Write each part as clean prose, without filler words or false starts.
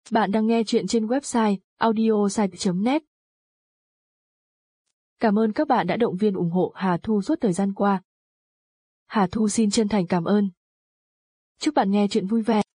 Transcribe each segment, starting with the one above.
Bạn đang nghe chuyện trên website audiosite.net. Cảm ơn các bạn đã động viên ủng hộ Hà Thu suốt thời gian qua. Hà Thu xin chân thành cảm ơn. Chúc bạn nghe chuyện vui vẻ.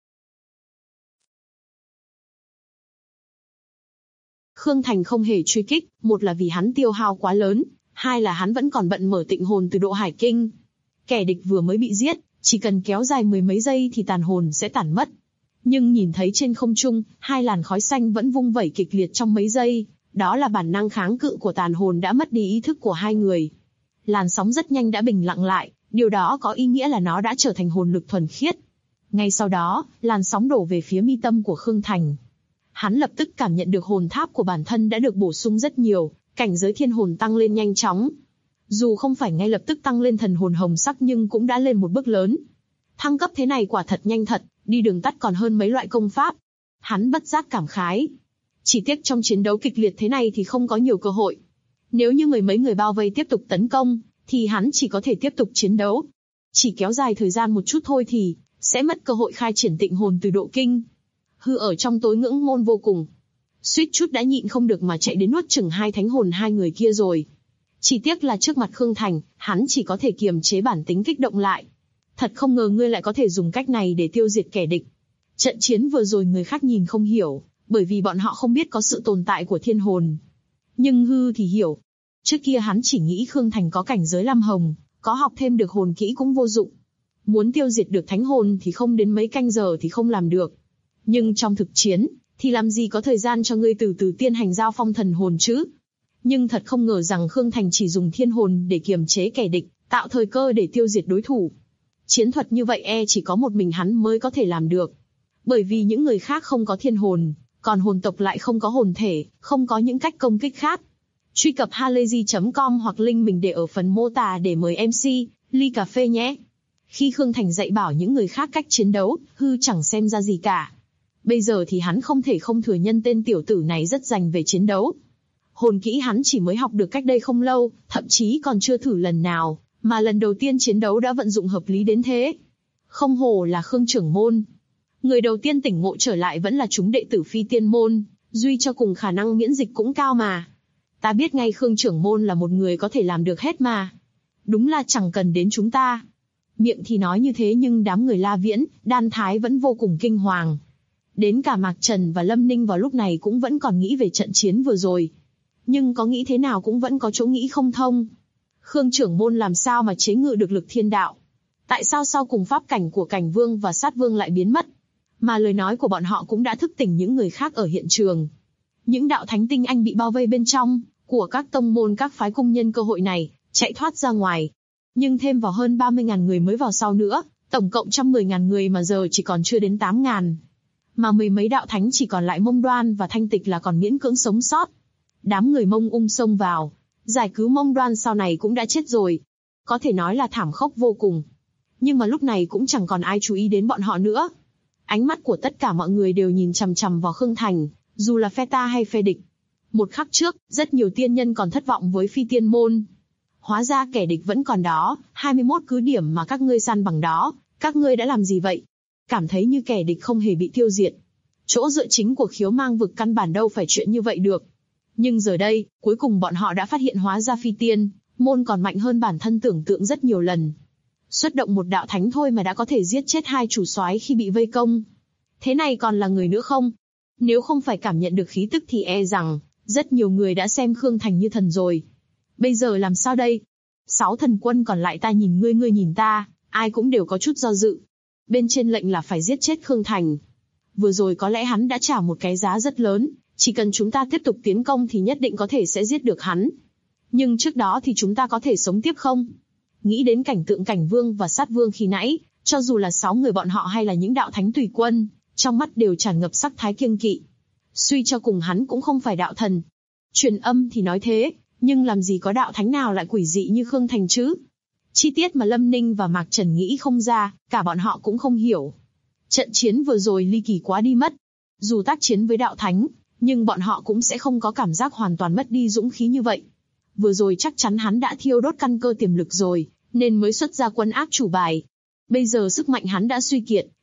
Khương Thành không hề truy kích, một là vì hắn tiêu hao quá lớn, hai là hắn vẫn còn bận mở tịnh hồn từ độ hải kinh. Kẻ địch vừa mới bị giết, chỉ cần kéo dài mười mấy giây thì tàn hồn sẽ tản mất. Nhưng nhìn thấy trên không trung, hai làn khói xanh vẫn vung vẩy kịch liệt trong mấy giây, đó là bản năng kháng cự của tàn hồn đã mất đi ý thức của hai người. Làn sóng rất nhanh đã bình lặng lại, điều đó có ý nghĩa là nó đã trở thành hồn lực thuần khiết. Ngay sau đó, làn sóng đổ về phía mi tâm của Khương Thành. Hắn lập tức cảm nhận được hồn tháp của bản thân đã được bổ sung rất nhiều, cảnh giới thiên hồn tăng lên nhanh chóng. Dù không phải ngay lập tức tăng lên thần hồn hồng sắc nhưng cũng đã lên một bước lớn. Thăng cấp thế này quả thật nhanh thật, đi đường tắt còn hơn mấy loại công pháp. Hắn bất giác cảm khái. Chỉ tiếc trong chiến đấu kịch liệt thế này thì không có nhiều cơ hội. Nếu như mấy người bao vây tiếp tục tấn công, thì hắn chỉ có thể tiếp tục chiến đấu. Chỉ kéo dài thời gian một chút thôi thì sẽ mất cơ hội khai triển tịnh hồn từ độ kinh. Hư ở trong tối ngưỡng môn vô cùng. Suýt chút đã nhịn không được mà chạy đến nuốt chửng hai thánh hồn hai người kia rồi. Chỉ tiếc là trước mặt Khương Thành, hắn chỉ có thể kiềm chế bản tính kích động lại. Thật không ngờ ngươi lại có thể dùng cách này để tiêu diệt kẻ địch. Trận chiến vừa rồi người khác nhìn không hiểu, bởi vì bọn họ không biết có sự tồn tại của thiên hồn. Nhưng Hư thì hiểu. Trước kia hắn chỉ nghĩ Khương Thành có cảnh giới lam hồng, có học thêm được hồn kỹ cũng vô dụng. Muốn tiêu diệt được thánh hồn thì không đến mấy canh giờ thì không làm được. Nhưng trong thực chiến, thì làm gì có thời gian cho ngươi từ từ tiên hành giao phong thần hồn chứ? Nhưng thật không ngờ rằng Khương Thành chỉ dùng thiên hồn để kiềm chế kẻ địch, tạo thời cơ để tiêu diệt đối thủ. Chiến thuật như vậy chỉ có một mình hắn mới có thể làm được. Bởi vì những người khác không có thiên hồn, còn hồn tộc lại không có hồn thể, không có những cách công kích khác. Truy cập halayzi.com hoặc link mình để ở phần mô tả để mời MC, ly cà phê nhé. Khi Khương Thành dạy bảo những người khác cách chiến đấu, Hư chẳng xem ra gì cả. Bây giờ thì hắn không thể không thừa nhận tên tiểu tử này rất rành về chiến đấu. Hồn kỹ hắn chỉ mới học được cách đây không lâu, thậm chí còn chưa thử lần nào, mà lần đầu tiên chiến đấu đã vận dụng hợp lý đến thế. Không hổ là Khương trưởng môn. Người đầu tiên tỉnh ngộ trở lại vẫn là chúng đệ tử phi tiên môn, duy cho cùng khả năng miễn dịch cũng cao mà. Ta biết ngay Khương trưởng môn là một người có thể làm được hết mà. Đúng là chẳng cần đến chúng ta. Miệng thì nói như thế nhưng đám người La Viễn, Đan Thái vẫn vô cùng kinh hoàng. Đến cả Mạc Trần và Lâm Ninh vào lúc này cũng vẫn còn nghĩ về trận chiến vừa rồi. Nhưng có nghĩ thế nào cũng vẫn có chỗ nghĩ không thông. Khương trưởng môn làm sao mà chế ngự được lực thiên đạo? Tại sao sau cùng pháp cảnh của Cảnh Vương và Sát Vương lại biến mất? Mà lời nói của bọn họ cũng đã thức tỉnh những người khác ở hiện trường. Những đạo thánh tinh anh bị bao vây bên trong, của các tông môn các phái cung nhân cơ hội này, chạy thoát ra ngoài. Nhưng thêm vào hơn 30.000 người mới vào sau nữa, tổng cộng 110.000 người mà giờ chỉ còn chưa đến 8.000. Mà mười mấy đạo thánh chỉ còn lại Mông Đoan và Thanh Tịch là còn miễn cưỡng sống sót. Đám người Mông xông vào, giải cứu Mông Đoan sau này cũng đã chết rồi. Có thể nói là thảm khốc vô cùng. Nhưng mà lúc này cũng chẳng còn ai chú ý đến bọn họ nữa. Ánh mắt của tất cả mọi người đều nhìn chằm chằm vào Khương Thành, dù là phe ta hay phe địch. Một khắc trước, rất nhiều tiên nhân còn thất vọng với phi tiên môn. Hóa ra kẻ địch vẫn còn đó, 21 cứ điểm mà các ngươi san bằng đó, các ngươi đã làm gì vậy? Cảm thấy như kẻ địch không hề bị tiêu diệt. Chỗ dựa chính của Khiếu Mang vực căn bản đâu phải chuyện như vậy được. Nhưng giờ đây, cuối cùng bọn họ đã phát hiện hóa ra phi tiên môn còn mạnh hơn bản thân tưởng tượng rất nhiều lần. Xuất động một đạo thánh thôi mà đã có thể giết chết hai chủ soái khi bị vây công. Thế này còn là người nữa không? Nếu không phải cảm nhận được khí tức thì rằng rất nhiều người đã xem Khương Thành như thần rồi. Bây giờ làm sao đây? 6 thần quân còn lại ta nhìn ngươi nhìn ta, ai cũng đều có chút do dự. Bên trên lệnh là phải giết chết Khương Thành. Vừa rồi có lẽ hắn đã trả một cái giá rất lớn, chỉ cần chúng ta tiếp tục tiến công thì nhất định có thể sẽ giết được hắn. Nhưng trước đó thì chúng ta có thể sống tiếp không? Nghĩ đến cảnh tượng Cảnh Vương và Sát Vương khi nãy, cho dù là 6 người bọn họ hay là những đạo thánh tùy quân, trong mắt đều tràn ngập sắc thái kiêng kỵ. Suy cho cùng hắn cũng không phải đạo thần. Truyền âm thì nói thế, nhưng làm gì có đạo thánh nào lại quỷ dị như Khương Thành chứ? Chi tiết mà Lâm Ninh và Mạc Trần nghĩ không ra, cả bọn họ cũng không hiểu. Trận chiến vừa rồi ly kỳ quá đi mất. Dù tác chiến với đạo thánh, nhưng bọn họ cũng sẽ không có cảm giác hoàn toàn mất đi dũng khí như vậy. Vừa rồi chắc chắn hắn đã thiêu đốt căn cơ tiềm lực rồi, nên mới xuất ra quân ác chủ bài. Bây giờ sức mạnh hắn đã suy kiệt,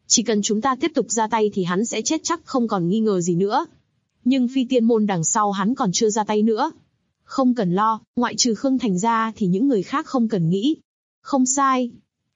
Chỉ cần chúng ta tiếp tục ra tay thì hắn sẽ chết chắc không còn nghi ngờ gì nữa. Nhưng phi tiên môn đằng sau hắn còn chưa ra tay nữa. Không cần lo, ngoại trừ Khương Thành ra thì những người khác không cần nghĩ. Không sai.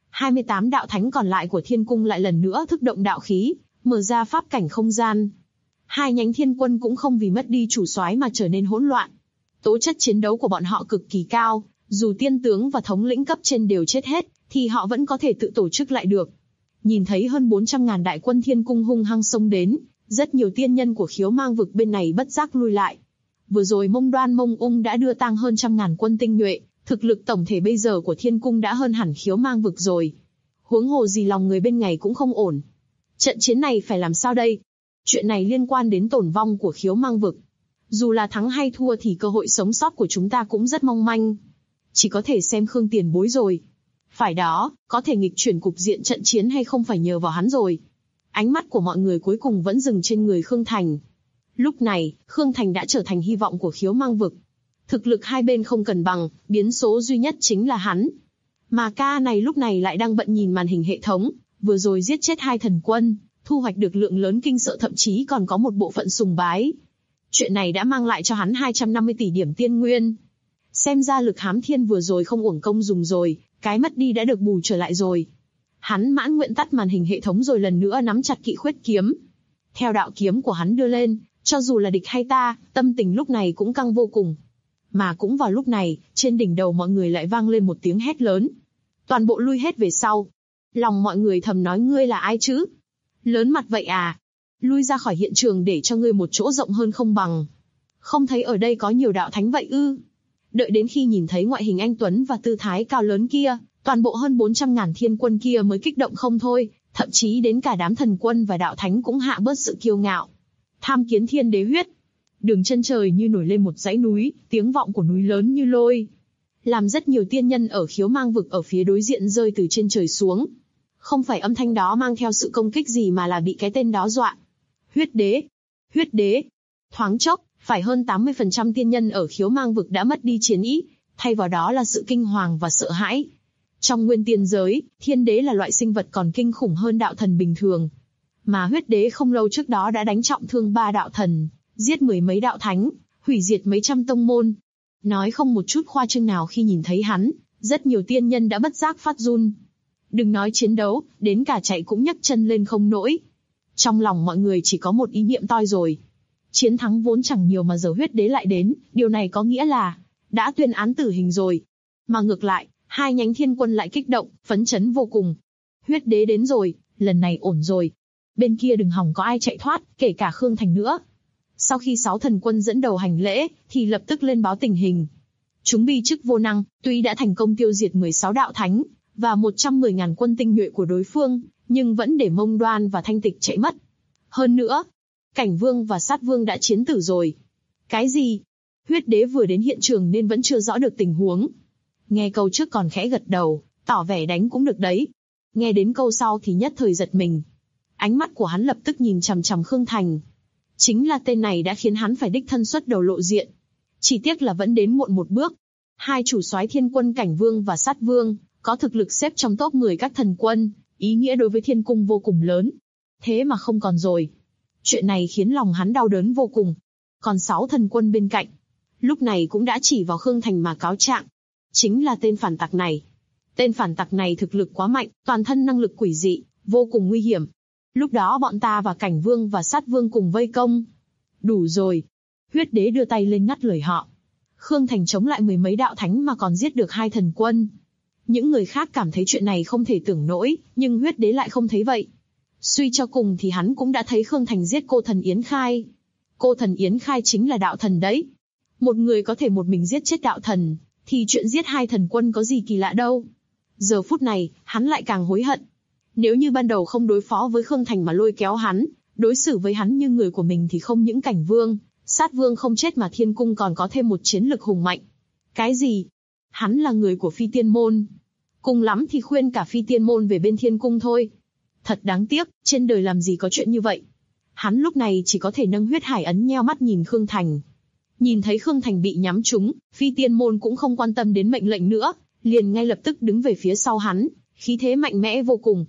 28 đạo thánh còn lại của thiên cung lại lần nữa thức động đạo khí, mở ra pháp cảnh không gian. Hai nhánh thiên quân cũng không vì mất đi chủ soái mà trở nên hỗn loạn. Tố chất chiến đấu của bọn họ cực kỳ cao, dù tiên tướng và thống lĩnh cấp trên đều chết hết, thì họ vẫn có thể tự tổ chức lại được. Nhìn thấy hơn 400.000 đại quân thiên cung hung hăng xông đến, rất nhiều tiên nhân của Khiếu Mang vực bên này bất giác lui lại. Vừa rồi Mông Đoan Mông Ung đã đưa tang hơn 100.000 quân tinh nhuệ, thực lực tổng thể bây giờ của thiên cung đã hơn hẳn Khiếu Mang vực rồi. Huống hồ gì lòng người bên này cũng không ổn. Trận chiến này phải làm sao đây? Chuyện này liên quan đến tổn vong của Khiếu Mang vực. Dù là thắng hay thua thì cơ hội sống sót của chúng ta cũng rất mong manh. Chỉ có thể xem Khương tiền bối rồi. Phải đó, có thể nghịch chuyển cục diện trận chiến hay không phải nhờ vào hắn rồi. Ánh mắt của mọi người cuối cùng vẫn dừng trên người Khương Thành. Lúc này, Khương Thành đã trở thành hy vọng của Khiếu Mang vực. Thực lực hai bên không cần bằng, biến số duy nhất chính là hắn. Mà ca này lúc này lại đang bận nhìn màn hình hệ thống, vừa rồi giết chết 2 thần quân, thu hoạch được lượng lớn kinh sợ, thậm chí còn có một bộ phận sùng bái. Chuyện này đã mang lại cho hắn 250 tỷ điểm tiên nguyên. Xem ra lực hám thiên vừa rồi không uổng công dùng rồi, cái mất đi đã được bù trở lại rồi. Hắn mãn nguyện tắt màn hình hệ thống rồi lần nữa nắm chặt kỵ khuyết kiếm. Theo đạo kiếm của hắn đưa lên, cho dù là địch hay ta, tâm tình lúc này cũng căng vô cùng. Mà cũng vào lúc này, trên đỉnh đầu mọi người lại vang lên một tiếng hét lớn. Toàn bộ lui hết về sau. Lòng mọi người thầm nói, ngươi là ai chứ? Lớn mặt vậy à? Lui ra khỏi hiện trường để cho ngươi một chỗ rộng hơn không bằng. Không thấy ở đây có nhiều đạo thánh vậy ư? Đợi đến khi nhìn thấy ngoại hình anh tuấn và tư thái cao lớn kia, toàn bộ hơn 400.000 thiên quân kia mới kích động không thôi, thậm chí đến cả đám thần quân và đạo thánh cũng hạ bớt sự kiêu ngạo. Tham kiến thiên đế huyết. Đường chân trời như nổi lên một dãy núi, tiếng vọng của núi lớn như lôi. Làm rất nhiều tiên nhân ở Khiếu Mang vực ở phía đối diện rơi từ trên trời xuống. Không phải âm thanh đó mang theo sự công kích gì mà là bị cái tên đó dọa. Huyết đế! Huyết đế! Thoáng chốc, phải hơn 80% tiên nhân ở Khiếu Mang vực đã mất đi chiến ý, thay vào đó là sự kinh hoàng và sợ hãi. Trong nguyên tiên giới, thiên đế là loại sinh vật còn kinh khủng hơn đạo thần bình thường. Mà huyết đế không lâu trước đó đã đánh trọng thương 3 đạo thần, giết 10 mấy đạo thánh, hủy diệt mấy trăm tông môn. Nói không một chút khoa trương nào khi nhìn thấy hắn, rất nhiều tiên nhân đã bất giác phát run. Đừng nói chiến đấu, đến cả chạy cũng nhấc chân lên không nổi. Trong lòng mọi người chỉ có một ý niệm toi rồi. Chiến thắng vốn chẳng nhiều mà giờ huyết đế lại đến, điều này có nghĩa là đã tuyên án tử hình rồi. Mà ngược lại, hai nhánh thiên quân lại kích động, phấn chấn vô cùng. Huyết đế đến rồi, lần này ổn rồi. Bên kia đừng hòng có ai chạy thoát, kể cả Khương Thành nữa. Sau khi 6 thần quân dẫn đầu hành lễ, thì lập tức lên báo tình hình. Chúng bi chức vô năng, tuy đã thành công tiêu diệt 16 đạo thánh, và 110.000 quân tinh nhuệ của đối phương, nhưng vẫn để Mông Đoan và Thanh Tịch chạy mất. Hơn nữa, Cảnh Vương và Sát Vương đã chiến tử rồi. Cái gì? Huyết đế vừa đến hiện trường nên vẫn chưa rõ được tình huống. Nghe câu trước còn khẽ gật đầu, tỏ vẻ đánh cũng được đấy. Nghe đến câu sau thì nhất thời giật mình. Ánh mắt của hắn lập tức nhìn chằm chằm Khương Thành. Chính là tên này đã khiến hắn phải đích thân xuất đầu lộ diện. Chỉ tiếc là vẫn đến muộn một bước. Hai chủ soái thiên quân Cảnh Vương và Sát Vương, có thực lực xếp trong top 10 các thần quân, ý nghĩa đối với thiên cung vô cùng lớn. Thế mà không còn rồi. Chuyện này khiến lòng hắn đau đớn vô cùng. Còn 6 thần quân bên cạnh, lúc này cũng đã chỉ vào Khương Thành mà cáo trạng. Chính là tên phản tặc này. Tên phản tặc này thực lực quá mạnh, toàn thân năng lực quỷ dị, vô cùng nguy hiểm. Lúc đó bọn ta và Cảnh Vương và Sát Vương cùng vây công. Đủ rồi. Huyết đế đưa tay lên ngắt lời họ. Khương Thành chống lại 10 mấy đạo thánh mà còn giết được 2 thần quân. Những người khác cảm thấy chuyện này không thể tưởng nổi, nhưng huyết đế lại không thấy vậy. Suy cho cùng thì hắn cũng đã thấy Khương Thành giết cô thần Yến Khai. Cô thần Yến Khai chính là đạo thần đấy. Một người có thể một mình giết chết đạo thần, thì chuyện giết 2 thần quân có gì kỳ lạ đâu. Giờ phút này, hắn lại càng hối hận. Nếu như ban đầu không đối phó với Khương Thành mà lôi kéo hắn, đối xử với hắn như người của mình thì không những Cảnh Vương, Sát Vương không chết mà thiên cung còn có thêm một chiến lực hùng mạnh. Cái gì? Hắn là người của Phi Tiên Môn. Cùng lắm thì khuyên cả Phi Tiên Môn về bên thiên cung thôi. Thật đáng tiếc, trên đời làm gì có chuyện như vậy. Hắn lúc này chỉ có thể nâng huyết hải ấn nheo mắt nhìn Khương Thành. Nhìn thấy Khương Thành bị nhắm trúng, Phi Tiên Môn cũng không quan tâm đến mệnh lệnh nữa, liền ngay lập tức đứng về phía sau hắn, khí thế mạnh mẽ vô cùng.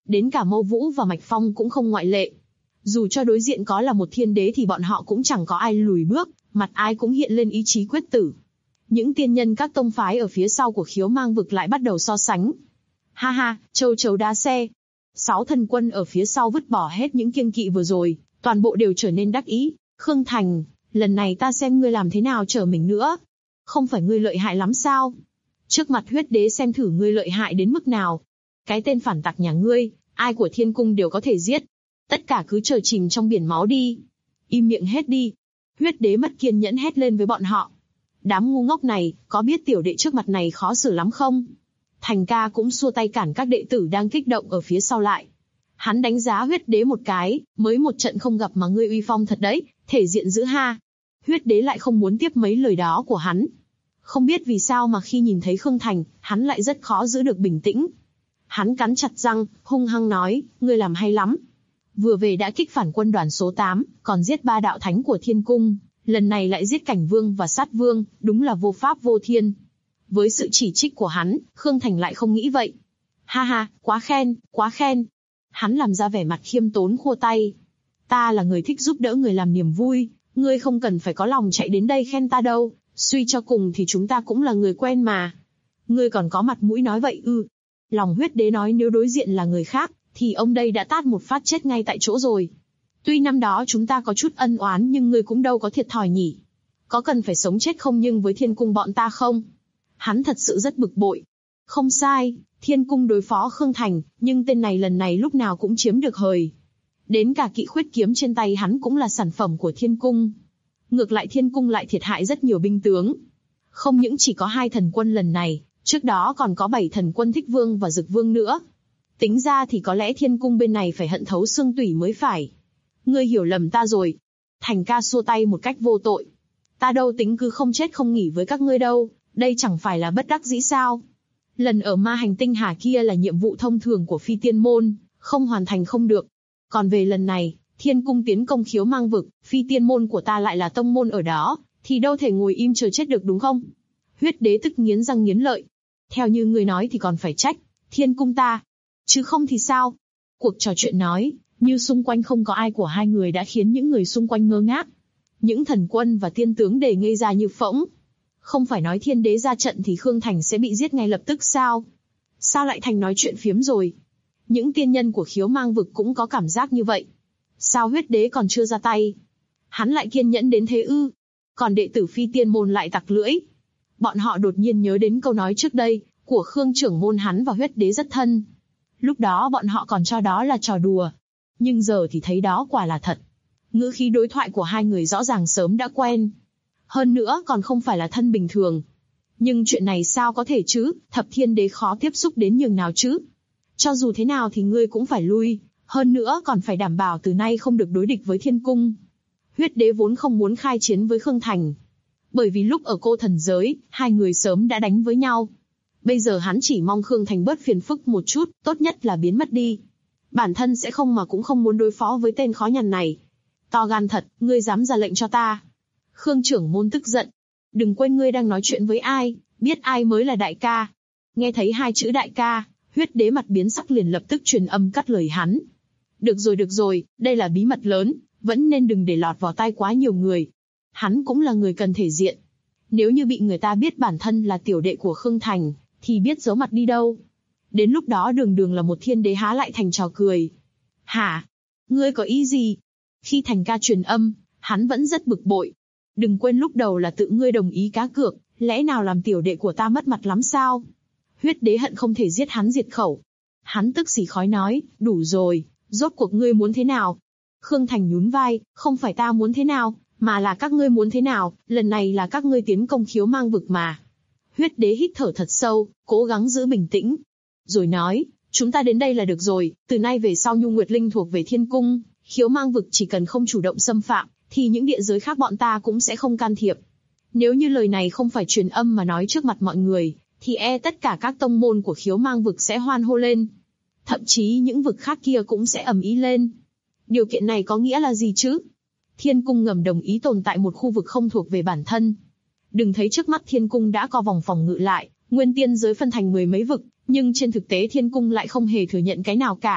Đến cả Mâu Vũ và Mạch Phong cũng không ngoại lệ. Dù cho đối diện có là một thiên đế thì bọn họ cũng chẳng có ai lùi bước, mặt ai cũng hiện lên ý chí quyết tử. Những tiên nhân các tông phái ở phía sau của Khiếu Mang vực lại bắt đầu so sánh. Ha ha, châu chấu đá xe. 6 thần quân ở phía sau vứt bỏ hết những kiêng kỵ vừa rồi, toàn bộ đều trở nên đắc ý. Khương Thành, lần này ta xem ngươi làm thế nào trở mình nữa. Không phải ngươi lợi hại lắm sao? Trước mặt huyết đế xem thử ngươi lợi hại đến mức nào. Cái tên phản tặc nhà ngươi, ai của thiên cung đều có thể giết. Tất cả cứ chờ chìm trong biển máu đi. Im miệng hết đi. Huyết đế mất kiên nhẫn hét lên với bọn họ. Đám ngu ngốc này, có biết tiểu đệ trước mặt này khó xử lắm không? Thành ca cũng xua tay cản các đệ tử đang kích động ở phía sau lại. Hắn đánh giá huyết đế một cái, mới một trận không gặp mà ngươi uy phong thật đấy, thể diện dữ ha. Huyết đế lại không muốn tiếp mấy lời đó của hắn. Không biết vì sao mà khi nhìn thấy Khương Thành, hắn lại rất khó giữ được bình tĩnh. Hắn cắn chặt răng, hung hăng nói, ngươi làm hay lắm. Vừa về đã kích phản quân đoàn số 8, còn giết 3 đạo thánh của thiên cung, lần này lại giết cảnh vương và sát vương, đúng là vô pháp vô thiên. Với sự chỉ trích của hắn, Khương Thành lại không nghĩ vậy. Ha ha, quá khen, quá khen. Hắn làm ra vẻ mặt khiêm tốn khua tay. Ta là người thích giúp đỡ người làm niềm vui, ngươi không cần phải có lòng chạy đến đây khen ta đâu, suy cho cùng thì chúng ta cũng là người quen mà. Ngươi còn có mặt mũi nói vậy ư? Lòng huyết đế nói nếu đối diện là người khác, thì ông đây đã tát một phát chết ngay tại chỗ rồi. Tuy năm đó chúng ta có chút ân oán nhưng ngươi cũng đâu có thiệt thòi nhỉ. Có cần phải sống chết không nhưng với thiên cung bọn ta không? Hắn thật sự rất bực bội. Không sai, thiên cung đối phó Khương Thành, nhưng tên này lần này lúc nào cũng chiếm được hời. Đến cả kỵ khuyết kiếm trên tay hắn cũng là sản phẩm của thiên cung. Ngược lại thiên cung lại thiệt hại rất nhiều binh tướng. Không những chỉ có 2 thần quân lần này, trước đó còn có 7 thần quân Thích Vương và Dực Vương nữa. Tính ra thì có lẽ thiên cung bên này phải hận thấu xương tủy mới phải. Ngươi hiểu lầm ta rồi. Thành ca xua tay một cách vô tội. Ta đâu tính cứ không chết không nghỉ với các ngươi đâu, đây chẳng phải là bất đắc dĩ sao. Lần ở ma hành tinh hà kia là nhiệm vụ thông thường của phi tiên môn, không hoàn thành không được. Còn về lần này, thiên cung tiến công Khiếu Mang vực, phi tiên môn của ta lại là tông môn ở đó, thì đâu thể ngồi im chờ chết được đúng không? Huyết đế tức nghiến răng nghiến lợi. Theo như ngươi nói thì còn phải trách thiên cung ta, chứ không thì sao? Cuộc trò chuyện nói, như xung quanh không có ai của hai người đã khiến những người xung quanh ngơ ngác. Những thần quân và tiên tướng đều ngây ra như phỗng. Không phải nói thiên đế ra trận thì Khương Thành sẽ bị giết ngay lập tức sao? Sao lại thành nói chuyện phiếm rồi? Những tiên nhân của Khiếu Mang vực cũng có cảm giác như vậy. Sao huyết đế còn chưa ra tay? Hắn lại kiên nhẫn đến thế ư? Còn đệ tử phi tiên môn lại tặc lưỡi. Bọn họ đột nhiên nhớ đến câu nói trước đây, của Khương trưởng môn hắn và huyết đế rất thân. Lúc đó bọn họ còn cho đó là trò đùa. Nhưng giờ thì thấy đó quả là thật. Ngữ khí đối thoại của hai người rõ ràng sớm đã quen. Hơn nữa còn không phải là thân bình thường. Nhưng chuyện này sao có thể chứ, thập thiên đế khó tiếp xúc đến nhường nào chứ. Cho dù thế nào thì ngươi cũng phải lui, hơn nữa còn phải đảm bảo từ nay không được đối địch với thiên cung. Huyết đế vốn không muốn khai chiến với Khương Thành. Bởi vì lúc ở cô thần giới, hai người sớm đã đánh với nhau. Bây giờ hắn chỉ mong Khương Thành bớt phiền phức một chút, tốt nhất là biến mất đi. Bản thân sẽ không mà cũng không muốn đối phó với tên khó nhằn này. To gan thật, ngươi dám ra lệnh cho ta. Khương trưởng môn tức giận. Đừng quên ngươi đang nói chuyện với ai, biết ai mới là đại ca. Nghe thấy 2 chữ đại ca, huyết đế mặt biến sắc liền lập tức truyền âm cắt lời hắn. Được rồi, đây là bí mật lớn, vẫn nên đừng để lọt vào tai quá nhiều người. Hắn cũng là người cần thể diện. Nếu như bị người ta biết bản thân là tiểu đệ của Khương Thành, thì biết giấu mặt đi đâu. Đến lúc đó đường là một thiên đế há lại thành trò cười. Hả? Ngươi có ý gì? Khi Thành ca truyền âm, hắn vẫn rất bực bội. Đừng quên lúc đầu là tự ngươi đồng ý cá cược, lẽ nào làm tiểu đệ của ta mất mặt lắm sao? Huyết đế hận không thể giết hắn diệt khẩu. Hắn tức xì khói nói, đủ rồi, rốt cuộc ngươi muốn thế nào? Khương Thành nhún vai, không phải ta muốn thế nào, mà là các ngươi muốn thế nào, lần này là các ngươi tiến công Khiếu Mang vực mà. Huyết đế hít thở thật sâu, cố gắng giữ bình tĩnh. Rồi nói, chúng ta đến đây là được rồi, từ nay về sau Nhu Nguyệt Linh thuộc về thiên cung, Khiếu Mang vực chỉ cần không chủ động xâm phạm, thì những địa giới khác bọn ta cũng sẽ không can thiệp. Nếu như lời này không phải truyền âm mà nói trước mặt mọi người, thì tất cả các tông môn của Khiếu Mang vực sẽ hoan hô lên. Thậm chí những vực khác kia cũng sẽ ầm ĩ lên. Điều kiện này có nghĩa là gì chứ? Thiên cung ngầm đồng ý tồn tại một khu vực không thuộc về bản thân. Đừng thấy trước mắt thiên cung đã có vòng phòng ngự lại, nguyên tiên giới phân thành 10 mấy vực, nhưng trên thực tế thiên cung lại không hề thừa nhận cái nào cả.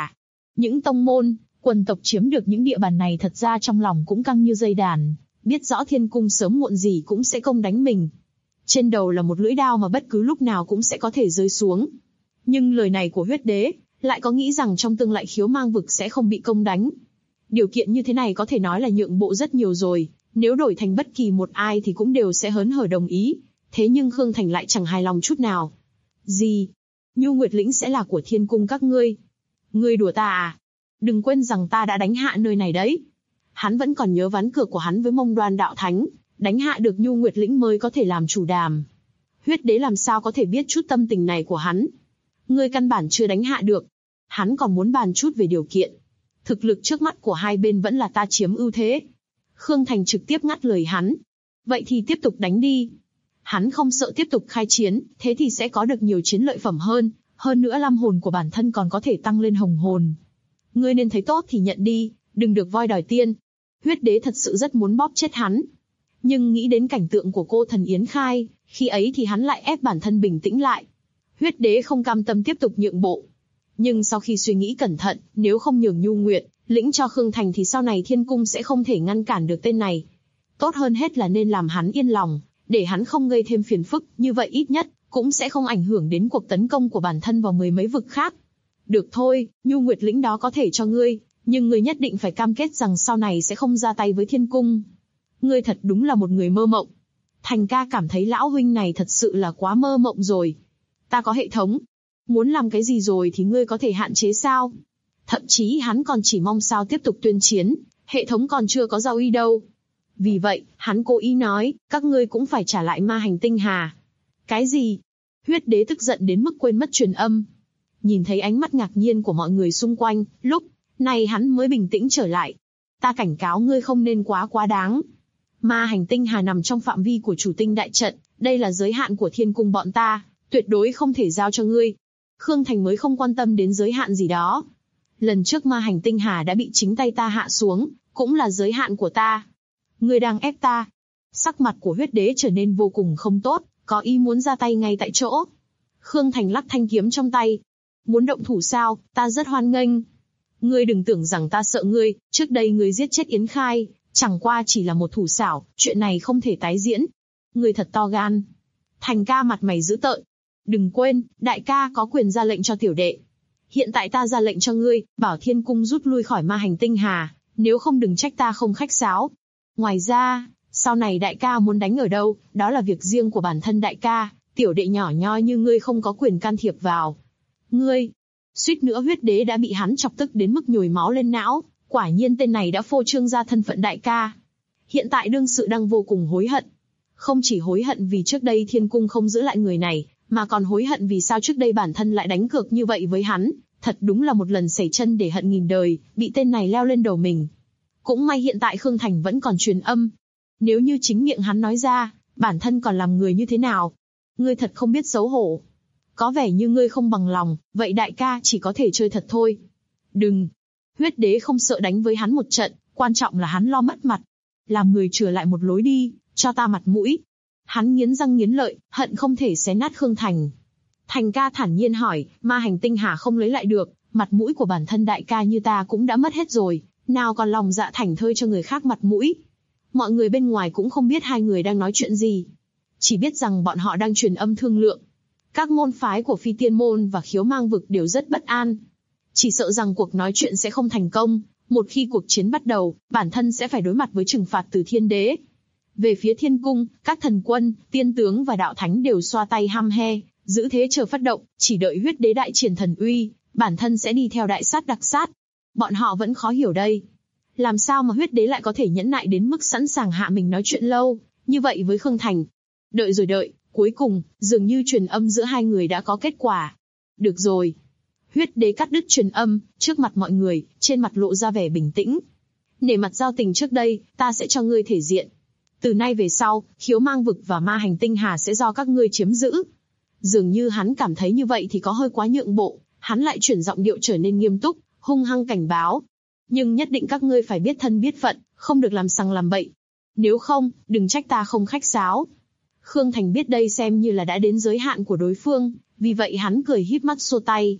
Những tông môn, quần tộc chiếm được những địa bàn này thật ra trong lòng cũng căng như dây đàn, biết rõ thiên cung sớm muộn gì cũng sẽ công đánh mình. Trên đầu là một lưỡi đao mà bất cứ lúc nào cũng sẽ có thể rơi xuống. Nhưng lời này của huyết đế, lại có nghĩ rằng trong tương lai khiếu mang vực sẽ không bị công đánh. Điều kiện như thế này có thể nói là nhượng bộ rất nhiều rồi, nếu đổi thành bất kỳ một ai thì cũng đều sẽ hớn hở đồng ý. Thế nhưng Khương Thành lại chẳng hài lòng chút nào. Gì? Nhu Nguyệt Lĩnh sẽ là của thiên cung các ngươi? Ngươi đùa ta à? Đừng quên rằng ta đã đánh hạ nơi này đấy. Hắn vẫn còn nhớ ván cược của hắn với Mông Đoan đạo thánh, đánh hạ được Nhu Nguyệt Lĩnh mới có thể làm chủ đàm. Huyết đế làm sao có thể biết chút tâm tình này của hắn? Ngươi căn bản chưa đánh hạ được. Hắn còn muốn bàn chút về điều kiện. Thực lực trước mắt của hai bên vẫn là ta chiếm ưu thế. Khương Thành trực tiếp ngắt lời hắn. Vậy thì tiếp tục đánh đi. Hắn không sợ tiếp tục khai chiến, thế thì sẽ có được nhiều chiến lợi phẩm hơn. Hơn nữa lam hồn của bản thân còn có thể tăng lên hồng hồn. Ngươi nên thấy tốt thì nhận đi, đừng được voi đòi tiên. Huyết đế thật sự rất muốn bóp chết hắn. Nhưng nghĩ đến cảnh tượng của cô thần Yến Khai, khi ấy thì hắn lại ép bản thân bình tĩnh lại. Huyết đế không cam tâm tiếp tục nhượng bộ. Nhưng sau khi suy nghĩ cẩn thận, nếu không nhường Nhu Nguyệt Lĩnh cho Khương Thành thì sau này thiên cung sẽ không thể ngăn cản được tên này. Tốt hơn hết là nên làm hắn yên lòng, để hắn không gây thêm phiền phức, như vậy ít nhất cũng sẽ không ảnh hưởng đến cuộc tấn công của bản thân vào mười mấy vực khác. Được thôi, Nhu Nguyệt Lĩnh đó có thể cho ngươi, nhưng ngươi nhất định phải cam kết rằng sau này sẽ không ra tay với thiên cung. Ngươi thật đúng là một người mơ mộng. Thành ca cảm thấy lão huynh này thật sự là quá mơ mộng rồi. Ta có hệ thống. Muốn làm cái gì rồi thì ngươi có thể hạn chế sao? Thậm chí hắn còn chỉ mong sao tiếp tục tuyên chiến, hệ thống còn chưa có giao y đâu. Vì vậy, hắn cố ý nói, các ngươi cũng phải trả lại ma hành tinh hà. Cái gì? Huyết đế tức giận đến mức quên mất truyền âm. Nhìn thấy ánh mắt ngạc nhiên của mọi người xung quanh, lúc này hắn mới bình tĩnh trở lại. Ta cảnh cáo ngươi không nên quá đáng. Ma hành tinh hà nằm trong phạm vi của chủ tinh đại trận, đây là giới hạn của thiên cung bọn ta, tuyệt đối không thể giao cho ngươi. Khương Thành mới không quan tâm đến giới hạn gì đó. Lần trước ma hành tinh hà đã bị chính tay ta hạ xuống, cũng là giới hạn của ta. Ngươi đang ép ta. Sắc mặt của huyết đế trở nên vô cùng không tốt, có ý muốn ra tay ngay tại chỗ. Khương Thành lắc thanh kiếm trong tay. Muốn động thủ sao, ta rất hoan nghênh. Ngươi đừng tưởng rằng ta sợ ngươi, trước đây ngươi giết chết Yến Khai, chẳng qua chỉ là một thủ xảo, chuyện này không thể tái diễn. Ngươi thật to gan. Thành ca mặt mày dữ tợn. Đừng quên, đại ca có quyền ra lệnh cho tiểu đệ. Hiện tại ta ra lệnh cho ngươi, bảo thiên cung rút lui khỏi ma hành tinh hà, nếu không đừng trách ta không khách sáo. Ngoài ra, sau này đại ca muốn đánh ở đâu, đó là việc riêng của bản thân đại ca, tiểu đệ nhỏ nhoi như ngươi không có quyền can thiệp vào. Ngươi, suýt nữa huyết đế đã bị hắn chọc tức đến mức nhồi máu lên não, quả nhiên tên này đã phô trương ra thân phận đại ca. Hiện tại đương sự đang vô cùng hối hận. Không chỉ hối hận vì trước đây thiên cung không giữ lại người này, mà còn hối hận vì sao trước đây bản thân lại đánh cược như vậy với hắn, thật đúng là một lần sẩy chân để hận nghìn đời, bị tên này leo lên đầu mình. Cũng may hiện tại Khương Thành vẫn còn truyền âm. Nếu như chính miệng hắn nói ra, bản thân còn làm người như thế nào? Ngươi thật không biết xấu hổ. Có vẻ như ngươi không bằng lòng, vậy đại ca chỉ có thể chơi thật thôi. Đừng. Huyết đế không sợ đánh với hắn một trận, quan trọng là hắn lo mất mặt. Làm người trở lại một lối đi, cho ta mặt mũi. Hắn nghiến răng nghiến lợi, hận không thể xé nát Khương Thành. Thành ca thản nhiên hỏi, ma hành tinh hà không lấy lại được, mặt mũi của bản thân đại ca như ta cũng đã mất hết rồi, nào còn lòng dạ thảnh thơi cho người khác mặt mũi. Mọi người bên ngoài cũng không biết hai người đang nói chuyện gì, chỉ biết rằng bọn họ đang truyền âm thương lượng. Các môn phái của Phi Tiên Môn và Khiếu Mang Vực đều rất bất an, chỉ sợ rằng cuộc nói chuyện sẽ không thành công. Một khi cuộc chiến bắt đầu, bản thân sẽ phải đối mặt với trừng phạt từ thiên đế. Về phía thiên cung, các thần quân, tiên tướng và đạo thánh đều xoa tay hăm he, giữ thế chờ phát động, chỉ đợi huyết đế đại triển thần uy, bản thân sẽ đi theo đại sát đặc sát. Bọn họ vẫn khó hiểu đây. Làm sao mà huyết đế lại có thể nhẫn nại đến mức sẵn sàng hạ mình nói chuyện lâu, như vậy với Khương Thành. Đợi rồi đợi, cuối cùng, dường như truyền âm giữa hai người đã có kết quả. Được rồi. Huyết đế cắt đứt truyền âm, trước mặt mọi người, trên mặt lộ ra vẻ bình tĩnh. Nể mặt giao tình trước đây, ta sẽ cho ngươi thể diện. Từ nay về sau, Khiếu Mang Vực và Ma Hành Tinh Hà sẽ do các ngươi chiếm giữ. Dường như hắn cảm thấy như vậy thì có hơi quá nhượng bộ, hắn lại chuyển giọng điệu trở nên nghiêm túc, hung hăng cảnh báo. Nhưng nhất định các ngươi phải biết thân biết phận, không được làm sằng làm bậy. Nếu không, đừng trách ta không khách sáo. Khương Thành biết đây xem như là đã đến giới hạn của đối phương, vì vậy hắn cười híp mắt xua tay.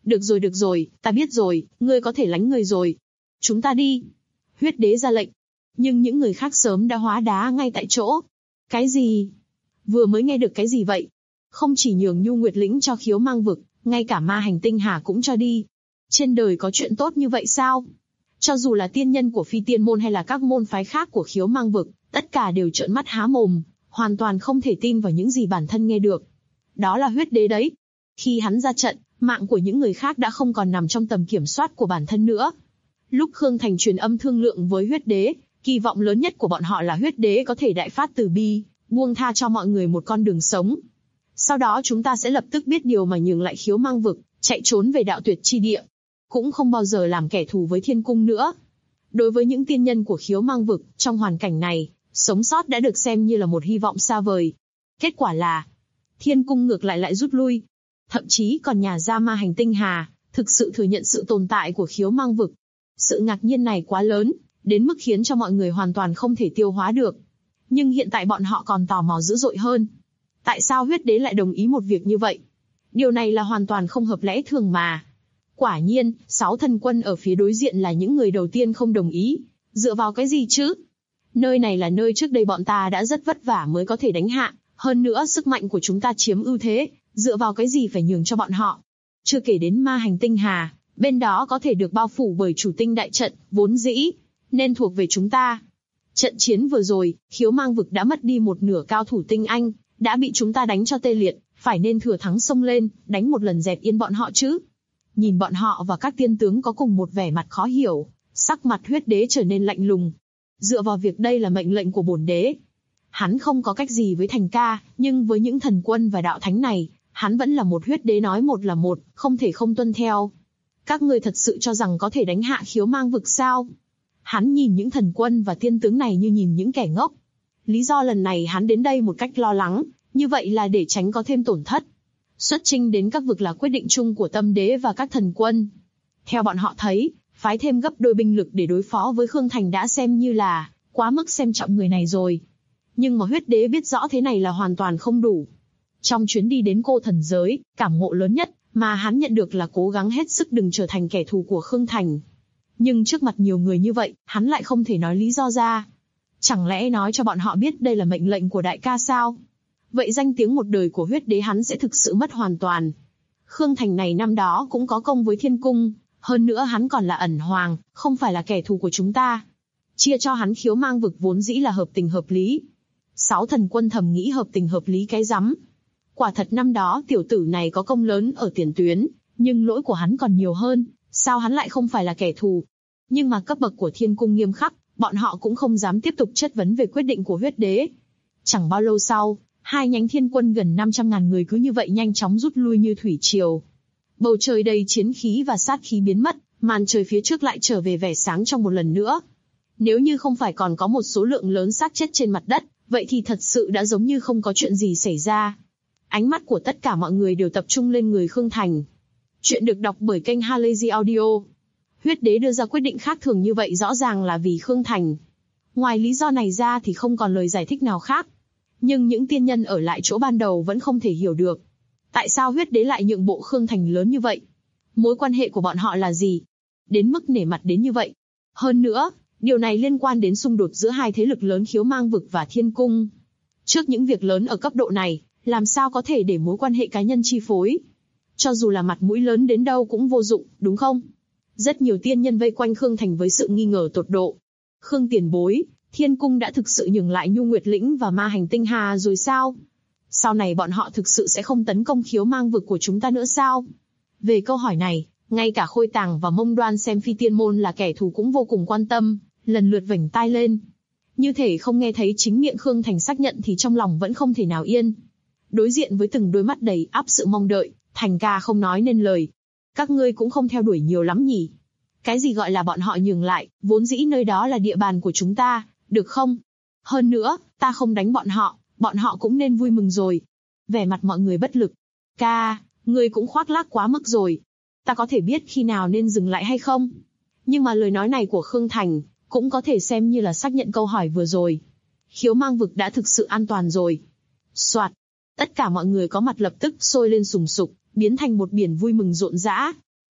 Được rồi, ta biết rồi, ngươi có thể lánh người rồi. Chúng ta đi. Huyết đế ra lệnh. Nhưng những người khác sớm đã hóa đá ngay tại chỗ. Cái gì? Vừa mới nghe được cái gì vậy? Không chỉ nhường Nhu Nguyệt Lĩnh cho Khiếu Mang Vực, ngay cả Ma Hành Tinh Hà cũng cho đi. Trên đời có chuyện tốt như vậy sao? Cho dù là tiên nhân của Phi Tiên Môn hay là các môn phái khác của Khiếu Mang Vực, tất cả đều trợn mắt há mồm, hoàn toàn không thể tin vào những gì bản thân nghe được. Đó là huyết đế đấy. Khi hắn ra trận, mạng của những người khác đã không còn nằm trong tầm kiểm soát của bản thân nữa. Lúc Khương Thành truyền âm thương lượng với huyết đế, kỳ vọng lớn nhất của bọn họ là huyết đế có thể đại phát từ bi, buông tha cho mọi người một con đường sống. Sau đó chúng ta sẽ lập tức biết điều mà nhường lại Khiếu Mang Vực, chạy trốn về Đạo Tuyệt chi địa. Cũng không bao giờ làm kẻ thù với Thiên Cung nữa. Đối với những tiên nhân của Khiếu Mang Vực, trong hoàn cảnh này, sống sót đã được xem như là một hy vọng xa vời. Kết quả là, Thiên Cung ngược lại rút lui. Thậm chí còn nhà ra Ma Hành Tinh Hà, thực sự thừa nhận sự tồn tại của Khiếu Mang Vực. Sự ngạc nhiên này quá lớn, đến mức khiến cho mọi người hoàn toàn không thể tiêu hóa được. Nhưng hiện tại bọn họ còn tò mò dữ dội hơn. Tại sao huyết đế lại đồng ý một việc như vậy? Điều này là hoàn toàn không hợp lẽ thường mà. Quả nhiên, 6 thần quân ở phía đối diện là những người đầu tiên không đồng ý. Dựa vào cái gì chứ? Nơi này là nơi trước đây bọn ta đã rất vất vả mới có thể đánh hạ. Hơn nữa sức mạnh của chúng ta chiếm ưu thế, dựa vào cái gì phải nhường cho bọn họ? Chưa kể đến Ma Hành Tinh Hà, bên đó có thể được bao phủ bởi chủ tinh đại trận, vốn dĩ nên thuộc về chúng ta. Trận chiến vừa rồi, Khiếu Mang Vực đã mất đi một nửa cao thủ tinh anh, đã bị chúng ta đánh cho tê liệt, phải nên thừa thắng xông lên, đánh một lần dẹp yên bọn họ chứ. Nhìn bọn họ và các tiên tướng có cùng một vẻ mặt khó hiểu, sắc mặt huyết đế trở nên lạnh lùng. Dựa vào việc đây là mệnh lệnh của bổn đế, hắn không có cách gì với Thành Ca, nhưng với những thần quân và đạo thánh này, hắn vẫn là một huyết đế nói một là một, không thể không tuân theo. Các ngươi thật sự cho rằng có thể đánh hạ Khiếu Mang Vực sao? Hắn nhìn những thần quân và tiên tướng này như nhìn những kẻ ngốc. Lý do lần này hắn đến đây một cách lo lắng, như vậy là để tránh có thêm tổn thất. Xuất chinh đến các vực là quyết định chung của Tâm Đế và các thần quân. Theo bọn họ thấy, phái thêm gấp đôi binh lực để đối phó với Khương Thành đã xem như là quá mức xem trọng người này rồi. Nhưng mà huyết đế biết rõ thế này là hoàn toàn không đủ. Trong chuyến đi đến Cô Thần Giới, cảm ngộ lớn nhất mà hắn nhận được là cố gắng hết sức đừng trở thành kẻ thù của Khương Thành. Nhưng trước mặt nhiều người như vậy, hắn lại không thể nói lý do ra. Chẳng lẽ nói cho bọn họ biết đây là mệnh lệnh của đại ca sao? Vậy danh tiếng một đời của huyết đế hắn sẽ thực sự mất hoàn toàn. Khương Thành này năm đó cũng có công với Thiên Cung, hơn nữa hắn còn là ẩn hoàng, không phải là kẻ thù của chúng ta. Chia cho hắn Khiếu Mang Vực vốn dĩ là hợp tình hợp lý. 6 thần quân thầm nghĩ hợp tình hợp lý cái rắm. Quả thật năm đó tiểu tử này có công lớn ở tiền tuyến, nhưng lỗi của hắn còn nhiều hơn, sao hắn lại không phải là kẻ thù? Nhưng mà cấp bậc của Thiên Cung nghiêm khắc, bọn họ cũng không dám tiếp tục chất vấn về quyết định của huyết đế. Chẳng bao lâu sau, 2 nhánh thiên quân gần 500.000 người cứ như vậy nhanh chóng rút lui như thủy triều. Bầu trời đầy chiến khí và sát khí biến mất, màn trời phía trước lại trở về vẻ sáng trong một lần nữa. Nếu như không phải còn có một số lượng lớn xác chết trên mặt đất, vậy thì thật sự đã giống như không có chuyện gì xảy ra. Ánh mắt của tất cả mọi người đều tập trung lên người Khương Thành. Chuyện được đọc bởi kênh Halazy Audio. Huyết đế đưa ra quyết định khác thường như vậy rõ ràng là vì Khương Thành. Ngoài lý do này ra thì không còn lời giải thích nào khác. Nhưng những tiên nhân ở lại chỗ ban đầu vẫn không thể hiểu được. Tại sao huyết đế lại nhượng bộ Khương Thành lớn như vậy? Mối quan hệ của bọn họ là gì? Đến mức nể mặt đến như vậy. Hơn nữa, điều này liên quan đến xung đột giữa hai thế lực lớn Khiếu Mang Vực và Thiên Cung. Trước những việc lớn ở cấp độ này, làm sao có thể để mối quan hệ cá nhân chi phối? Cho dù là mặt mũi lớn đến đâu cũng vô dụng, đúng không? Rất nhiều tiên nhân vây quanh Khương Thành với sự nghi ngờ tột độ. Khương tiền bối, Thiên Cung đã thực sự nhường lại Nhu Nguyệt Lĩnh và Ma Hành Tinh Hà rồi sao? Sau này bọn họ thực sự sẽ không tấn công Khiếu Mang Vực của chúng ta nữa sao? Về câu hỏi này, ngay cả Khôi Tàng và Mông Đoan xem Phi Tiên Môn là kẻ thù cũng vô cùng quan tâm, lần lượt vểnh tai lên. Như thể không nghe thấy chính miệng Khương Thành xác nhận thì trong lòng vẫn không thể nào yên. Đối diện với từng đôi mắt đầy ắp sự mong đợi, Thành Ca không nói nên lời. Các ngươi cũng không theo đuổi nhiều lắm nhỉ? Cái gì gọi là bọn họ nhường lại, vốn dĩ nơi đó là địa bàn của chúng ta, được không? Hơn nữa, ta không đánh bọn họ cũng nên vui mừng rồi. Vẻ mặt mọi người bất lực. Ca, ngươi cũng khoác lác quá mức rồi. Ta có thể biết khi nào nên dừng lại hay không? Nhưng mà lời nói này của Khương Thành, cũng có thể xem như là xác nhận câu hỏi vừa rồi. Khiếu Mang Vực đã thực sự an toàn rồi. Soạt, tất cả mọi người có mặt lập tức sôi lên sùng sục, biến thành một biển vui mừng rộn rã.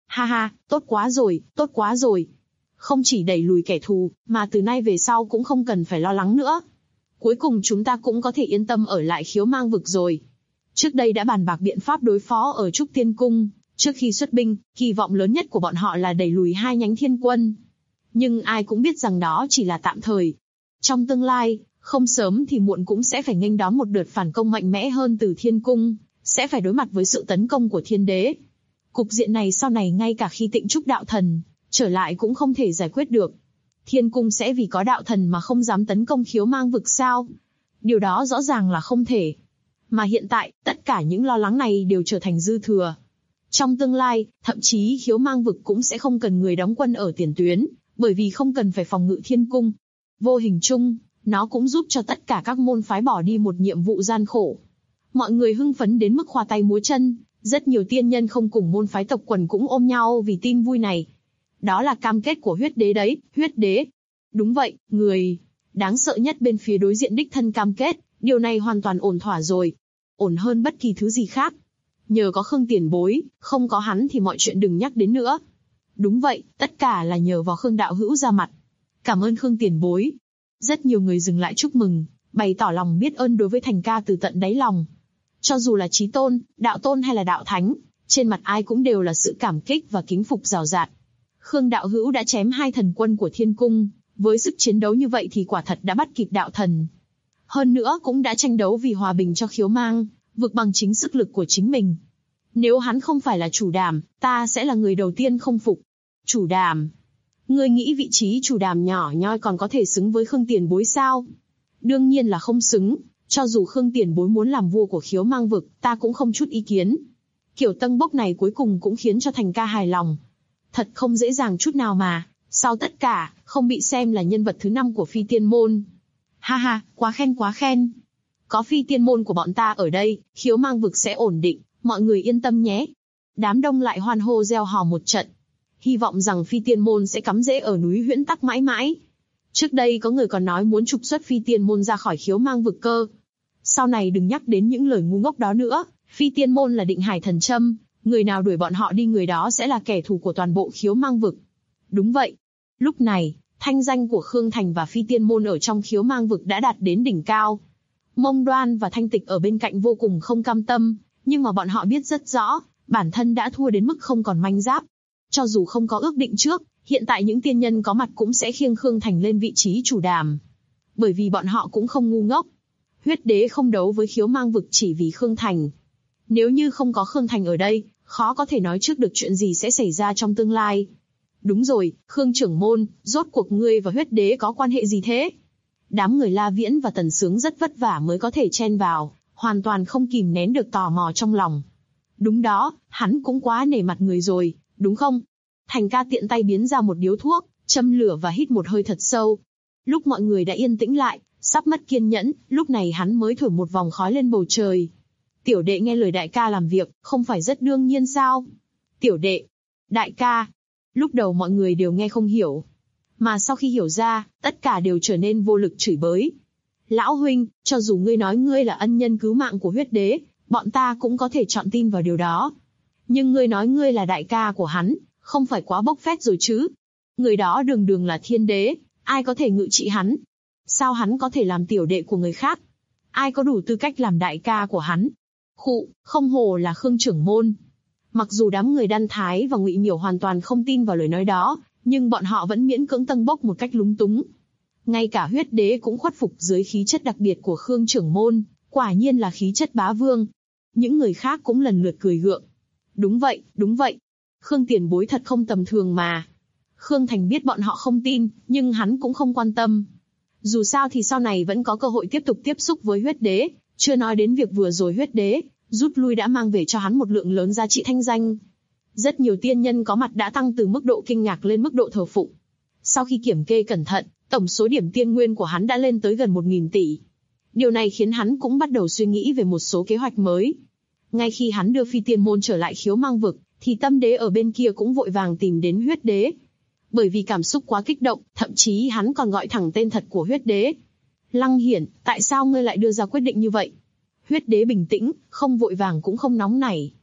Ha ha, tốt quá rồi, tốt quá rồi. Không chỉ đẩy lùi kẻ thù, mà từ nay về sau cũng không cần phải lo lắng nữa. Cuối cùng chúng ta cũng có thể yên tâm ở lại Khiếu Mang vực rồi. Trước đây đã bàn bạc biện pháp đối phó ở Trúc Tiên Cung, trước khi xuất binh, kỳ vọng lớn nhất của bọn họ là đẩy lùi 2 nhánh thiên quân. Nhưng ai cũng biết rằng đó chỉ là tạm thời. Trong tương lai, không sớm thì muộn cũng sẽ phải nghênh đón một đợt phản công mạnh mẽ hơn từ Thiên Cung, sẽ phải đối mặt với sự tấn công của Thiên Đế. Cục diện này sau này ngay cả khi Tịnh Trúc đạo thần trở lại cũng không thể giải quyết được. Thiên Cung sẽ vì có đạo thần mà không dám tấn công Khiếu Mang vực sao? Điều đó rõ ràng là không thể. Mà hiện tại, tất cả những lo lắng này đều trở thành dư thừa. Trong tương lai, thậm chí Khiếu Mang vực cũng sẽ không cần người đóng quân ở tiền tuyến, bởi vì không cần phải phòng ngự Thiên Cung. Vô hình chung, nó cũng giúp cho tất cả các môn phái bỏ đi một nhiệm vụ gian khổ. Mọi người hưng phấn đến mức khoa tay múa chân, rất nhiều tiên nhân không cùng môn phái tộc quần cũng ôm nhau vì tin vui này. Đó là cam kết của huyết đế đấy, huyết đế. Đúng vậy, người đáng sợ nhất bên phía đối diện đích thân cam kết, điều này hoàn toàn ổn thỏa rồi. Ổn hơn bất kỳ thứ gì khác. Nhờ có Khương tiền bối, không có hắn thì mọi chuyện đừng nhắc đến nữa. Đúng vậy, tất cả là nhờ vào Khương đạo hữu ra mặt. Cảm ơn Khương tiền bối. Rất nhiều người dừng lại chúc mừng, bày tỏ lòng biết ơn đối với Thành ca từ tận đáy lòng. Cho dù là chí tôn, đạo tôn hay là đạo thánh, trên mặt ai cũng đều là sự cảm kích và kính phục rào rạt. Khương đạo hữu đã chém 2 thần quân của Thiên Cung, với sức chiến đấu như vậy thì quả thật đã bắt kịp đạo thần. Hơn nữa cũng đã tranh đấu vì hòa bình cho Khiếu Mang vực bằng chính sức lực của chính mình. Nếu hắn không phải là chủ đàm, ta sẽ là người đầu tiên không phục. Chủ đàm? Ngươi nghĩ vị trí chủ đàm nhỏ nhoi còn có thể xứng với Khương tiền bối sao? Đương nhiên là không xứng, cho dù Khương tiền bối muốn làm vua của Khiếu Mang vực, ta cũng không chút ý kiến. Kiểu tân bốc này cuối cùng cũng khiến cho Thành ca hài lòng. Thật không dễ dàng chút nào mà, sau tất cả, không bị xem là nhân vật thứ 5 của Phi Tiên Môn. Ha ha, quá khen quá khen. Có Phi Tiên Môn của bọn ta ở đây, Khiếu Mang vực sẽ ổn định, mọi người yên tâm nhé. Đám đông lại hoan hô reo hò một trận. Hy vọng rằng Phi Tiên Môn sẽ cắm rễ ở núi Huyễn Tắc mãi mãi. Trước đây có người còn nói muốn trục xuất Phi Tiên Môn ra khỏi Khiếu Mang vực cơ. Sau này đừng nhắc đến những lời ngu ngốc đó nữa, Phi Tiên Môn là định hải thần châm, người nào đuổi bọn họ đi người đó sẽ là kẻ thù của toàn bộ Khiếu Mang vực. Đúng vậy. Lúc này, thanh danh của Khương Thành và Phi Tiên Môn ở trong Khiếu Mang vực đã đạt đến đỉnh cao. Mông Đoan và Thanh Tịch ở bên cạnh vô cùng không cam tâm, nhưng mà bọn họ biết rất rõ, bản thân đã thua đến mức không còn manh giáp. Cho dù không có ước định trước, hiện tại những tiên nhân có mặt cũng sẽ khiêng Khương Thành lên vị trí chủ đàm. Bởi vì bọn họ cũng không ngu ngốc. Huyết đế không đấu với Khiếu Mang vực chỉ vì Khương Thành. Nếu như không có Khương Thành ở đây, khó có thể nói trước được chuyện gì sẽ xảy ra trong tương lai. Đúng rồi, Khương trưởng môn, rốt cuộc ngươi và huyết đế có quan hệ gì thế? Đám người La Viễn và Tần Sướng rất vất vả mới có thể chen vào, hoàn toàn không kìm nén được tò mò trong lòng. Đúng đó, hắn cũng quá nể mặt người rồi, đúng không? Thành ca tiện tay biến ra một điếu thuốc, châm lửa và hít một hơi thật sâu. Lúc mọi người đã yên tĩnh lại, sắp mất kiên nhẫn, lúc này hắn mới thổi một vòng khói lên bầu trời. Tiểu đệ nghe lời đại ca làm việc, không phải rất đương nhiên sao? Tiểu đệ, đại ca. Lúc đầu mọi người đều nghe không hiểu. Mà sau khi hiểu ra, tất cả đều trở nên vô lực chửi bới. Lão huynh, cho dù ngươi nói ngươi là ân nhân cứu mạng của huyết đế, bọn ta cũng có thể chọn tin vào điều đó. Nhưng ngươi nói ngươi là đại ca của hắn, không phải quá bốc phét rồi chứ? Người đó đường đường là thiên đế, ai có thể ngự trị hắn? Sao hắn có thể làm tiểu đệ của người khác? Ai có đủ tư cách làm đại ca của hắn? Khụ, không hồ là Khương trưởng môn. Mặc dù đám người Đan Thái và Ngụy Miểu hoàn toàn không tin vào lời nói đó, nhưng bọn họ vẫn miễn cưỡng tâng bốc một cách lúng túng. Ngay cả huyết đế cũng khuất phục dưới khí chất đặc biệt của Khương trưởng môn, quả nhiên là khí chất bá vương. Những người khác cũng lần lượt cười gượng. Đúng vậy, đúng vậy. Khương tiền bối thật không tầm thường mà. Khương Thành biết bọn họ không tin, nhưng hắn cũng không quan tâm. Dù sao thì sau này vẫn có cơ hội tiếp tục tiếp xúc với huyết đế, chưa nói đến việc vừa rồi huyết đế rút lui đã mang về cho hắn một lượng lớn giá trị thanh danh. Rất nhiều tiên nhân có mặt đã tăng từ mức độ kinh ngạc lên mức độ thờ phụng. Sau khi kiểm kê cẩn thận, tổng số điểm tiên nguyên của hắn đã lên tới gần 1.000 tỷ. Điều này khiến hắn cũng bắt đầu suy nghĩ về một số kế hoạch mới. Ngay khi hắn đưa Phi Tiên Môn trở lại Khiếu Mang vực, thì Tâm Đế ở bên kia cũng vội vàng tìm đến huyết đế. Bởi vì cảm xúc quá kích động, thậm chí hắn còn gọi thẳng tên thật của huyết đế. Lăng Hiển, tại sao ngươi lại đưa ra quyết định như vậy? Huyết đế bình tĩnh, không vội vàng cũng không nóng nảy.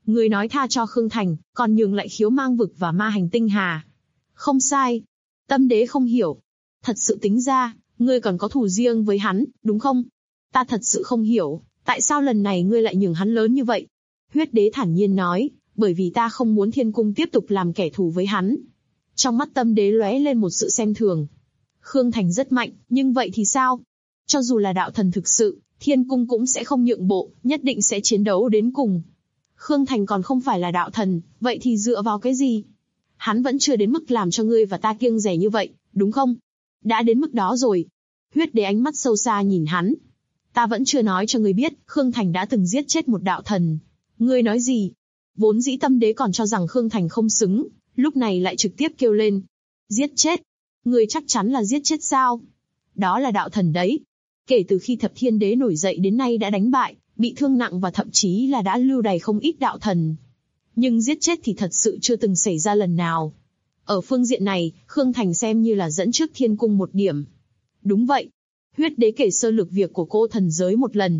Ngươi nói tha cho Khương Thành, còn nhường lại Khiếu Mang Vực và Ma Hành Tinh Hà. Không sai. Tâm đế không hiểu. Thật sự tính ra, ngươi còn có thù riêng với hắn, đúng không? Ta thật sự không hiểu, tại sao lần này ngươi lại nhường hắn lớn như vậy? Huyết đế thản nhiên nói, bởi vì ta không muốn Thiên Cung tiếp tục làm kẻ thù với hắn. Trong mắt Tâm đế lóe lên một sự xem thường. Khương Thành rất mạnh, nhưng vậy thì sao? Cho dù là đạo thần thực sự, Thiên Cung cũng sẽ không nhượng bộ, nhất định sẽ chiến đấu đến cùng. Khương Thành còn không phải là đạo thần, vậy thì dựa vào cái gì? Hắn vẫn chưa đến mức làm cho ngươi và ta kiêng dè như vậy, đúng không? Đã đến mức đó rồi. Huyết đế ánh mắt sâu xa nhìn hắn. Ta vẫn chưa nói cho ngươi biết, Khương Thành đã từng giết chết một đạo thần. Ngươi nói gì? Vốn dĩ Tâm đế còn cho rằng Khương Thành không xứng, lúc này lại trực tiếp kêu lên. Giết chết? Ngươi chắc chắn là giết chết sao? Đó là đạo thần đấy. Kể từ khi Thập Thiên Đế nổi dậy đến nay đã đánh bại, bị thương nặng và thậm chí là đã lưu đày không ít đạo thần. Nhưng giết chết thì thật sự chưa từng xảy ra lần nào. Ở phương diện này, Khương Thành xem như là dẫn trước Thiên Cung một điểm. Đúng vậy. Huyết đế kể sơ lược việc của cô thần giới một lần.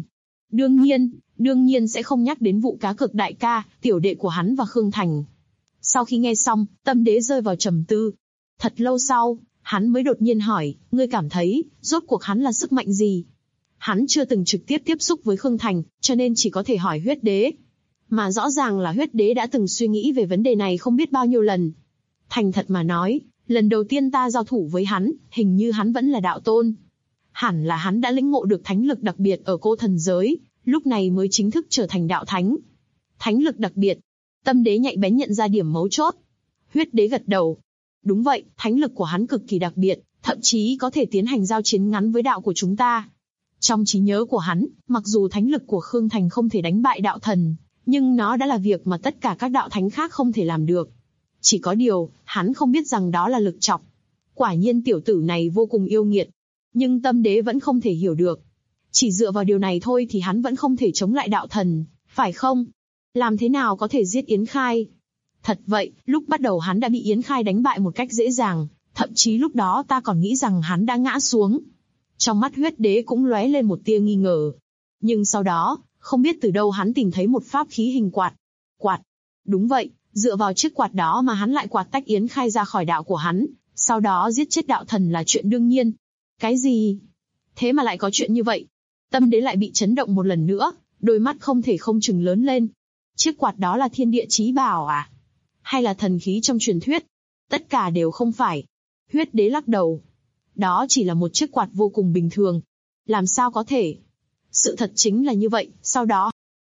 Đương nhiên sẽ không nhắc đến vụ cá cược đại ca, tiểu đệ của hắn và Khương Thành. Sau khi nghe xong, Tâm đế rơi vào trầm tư. Thật lâu sau, hắn mới đột nhiên hỏi, ngươi cảm thấy, rốt cuộc hắn là sức mạnh gì? Hắn chưa từng trực tiếp tiếp xúc với Khương Thành, cho nên chỉ có thể hỏi huyết đế. Mà rõ ràng là huyết đế đã từng suy nghĩ về vấn đề này không biết bao nhiêu lần. Thành thật mà nói, lần đầu tiên ta giao thủ với hắn, hình như hắn vẫn là đạo tôn. Hẳn là hắn đã lĩnh ngộ được thánh lực đặc biệt ở cô thần giới, lúc này mới chính thức trở thành đạo thánh. Thánh lực đặc biệt. Tâm đế nhạy bén nhận ra điểm mấu chốt. Huyết đế gật đầu. Đúng vậy, thánh lực của hắn cực kỳ đặc biệt, thậm chí có thể tiến hành giao chiến ngắn với đạo của chúng ta. Trong trí nhớ của hắn, mặc dù thánh lực của Khương Thành không thể đánh bại đạo thần, nhưng nó đã là việc mà tất cả các đạo thánh khác không thể làm được. Chỉ có điều, hắn không biết rằng đó là lực chọc. Quả nhiên tiểu tử này vô cùng yêu nghiệt. Nhưng Tâm đế vẫn không thể hiểu được. Chỉ dựa vào điều này thôi thì hắn vẫn không thể chống lại đạo thần, phải không? Làm thế nào có thể giết Yến Khai? Thật vậy, lúc bắt đầu hắn đã bị Yến Khai đánh bại một cách dễ dàng, thậm chí lúc đó ta còn nghĩ rằng hắn đã ngã xuống. Trong mắt huyết đế cũng lóe lên một tia nghi ngờ. Nhưng sau đó, không biết từ đâu hắn tìm thấy một pháp khí hình quạt. Quạt. Đúng vậy, dựa vào chiếc quạt đó mà hắn lại quạt tách Yến Khai ra khỏi đạo của hắn, sau đó giết chết đạo thần là chuyện đương nhiên. Cái gì? Thế mà lại có chuyện như vậy? Tâm đế lại bị chấn động một lần nữa, đôi mắt không thể không chừng lớn lên. Chiếc quạt đó là thiên địa chí bảo à? Hay là thần khí trong truyền thuyết? Tất cả đều không phải. Huyết đế lắc đầu. Đó chỉ là một chiếc quạt vô cùng bình thường. Làm sao có thể? Sự thật chính là như vậy, sau đó.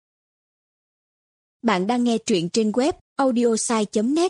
Bạn đang nghe truyện trên web audiosai.net.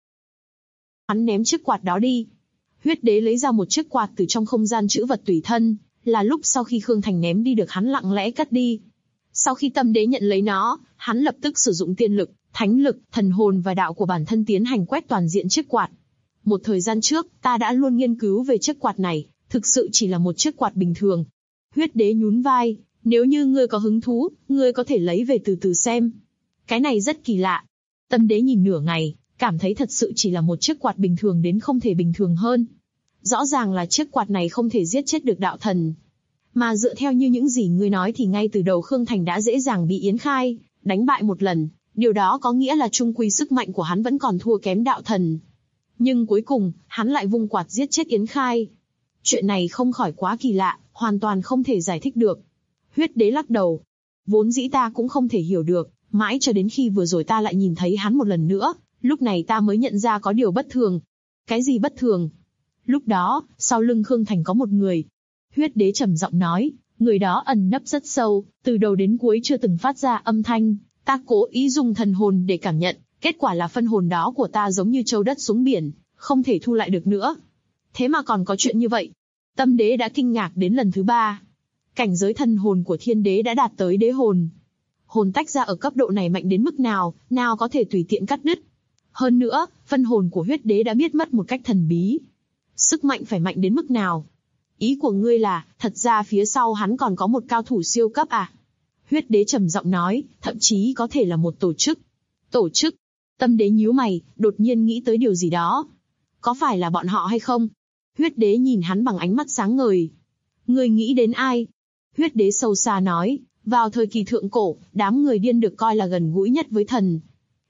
Hắn ném chiếc quạt đó đi. Huyết đế lấy ra một chiếc quạt từ trong không gian trữ vật tùy thân, là lúc sau khi Khương Thành ném đi được hắn lặng lẽ cất đi. Sau khi Tâm đế nhận lấy nó, hắn lập tức sử dụng tiên lực, thánh lực, thần hồn và đạo của bản thân tiến hành quét toàn diện chiếc quạt. Một thời gian trước, ta đã luôn nghiên cứu về chiếc quạt này, thực sự chỉ là một chiếc quạt bình thường. Huyết đế nhún vai, nếu như ngươi có hứng thú, ngươi có thể lấy về từ từ xem. Cái này rất kỳ lạ. Tâm đế nhìn nửa ngày, cảm thấy thật sự chỉ là một chiếc quạt bình thường đến không thể bình thường hơn. Rõ ràng là chiếc quạt này không thể giết chết được đạo thần. Mà dựa theo như những gì ngươi nói thì ngay từ đầu Khương Thành đã dễ dàng bị Yến Khai đánh bại một lần, điều đó có nghĩa là chung quy sức mạnh của hắn vẫn còn thua kém đạo thần. Nhưng cuối cùng, hắn lại vung quạt giết chết Yến Khai. Chuyện này không khỏi quá kỳ lạ, hoàn toàn không thể giải thích được. Huyết đế lắc đầu. Vốn dĩ ta cũng không thể hiểu được, mãi cho đến khi vừa rồi ta lại nhìn thấy hắn một lần nữa, lúc này ta mới nhận ra có điều bất thường. Cái gì bất thường? Lúc đó, sau lưng Khương Thành có một người. Huyết đế trầm giọng nói, người đó ẩn nấp rất sâu, từ đầu đến cuối chưa từng phát ra âm thanh, ta cố ý dùng thần hồn để cảm nhận, kết quả là phân hồn đó của ta giống như châu đất xuống biển, không thể thu lại được nữa. Thế mà còn có chuyện như vậy. Tâm đế đã kinh ngạc đến lần thứ 3. Cảnh giới thần hồn của thiên đế đã đạt tới đế hồn. Hồn tách ra ở cấp độ này mạnh đến mức nào có thể tùy tiện cắt đứt. Hơn nữa, phân hồn của huyết đế đã biết mất một cách thần bí. Sức mạnh phải mạnh đến mức nào? Ý của ngươi là, thật ra phía sau hắn còn có một cao thủ siêu cấp à? Huyết đế trầm giọng nói, thậm chí có thể là một tổ chức. Tổ chức? Tâm đế nhíu mày, đột nhiên nghĩ tới điều gì đó. Có phải là bọn họ hay không? Huyết đế nhìn hắn bằng ánh mắt sáng ngời. Ngươi nghĩ đến ai? Huyết đế sâu xa nói, vào thời kỳ thượng cổ, đám người điên được coi là gần gũi nhất với thần.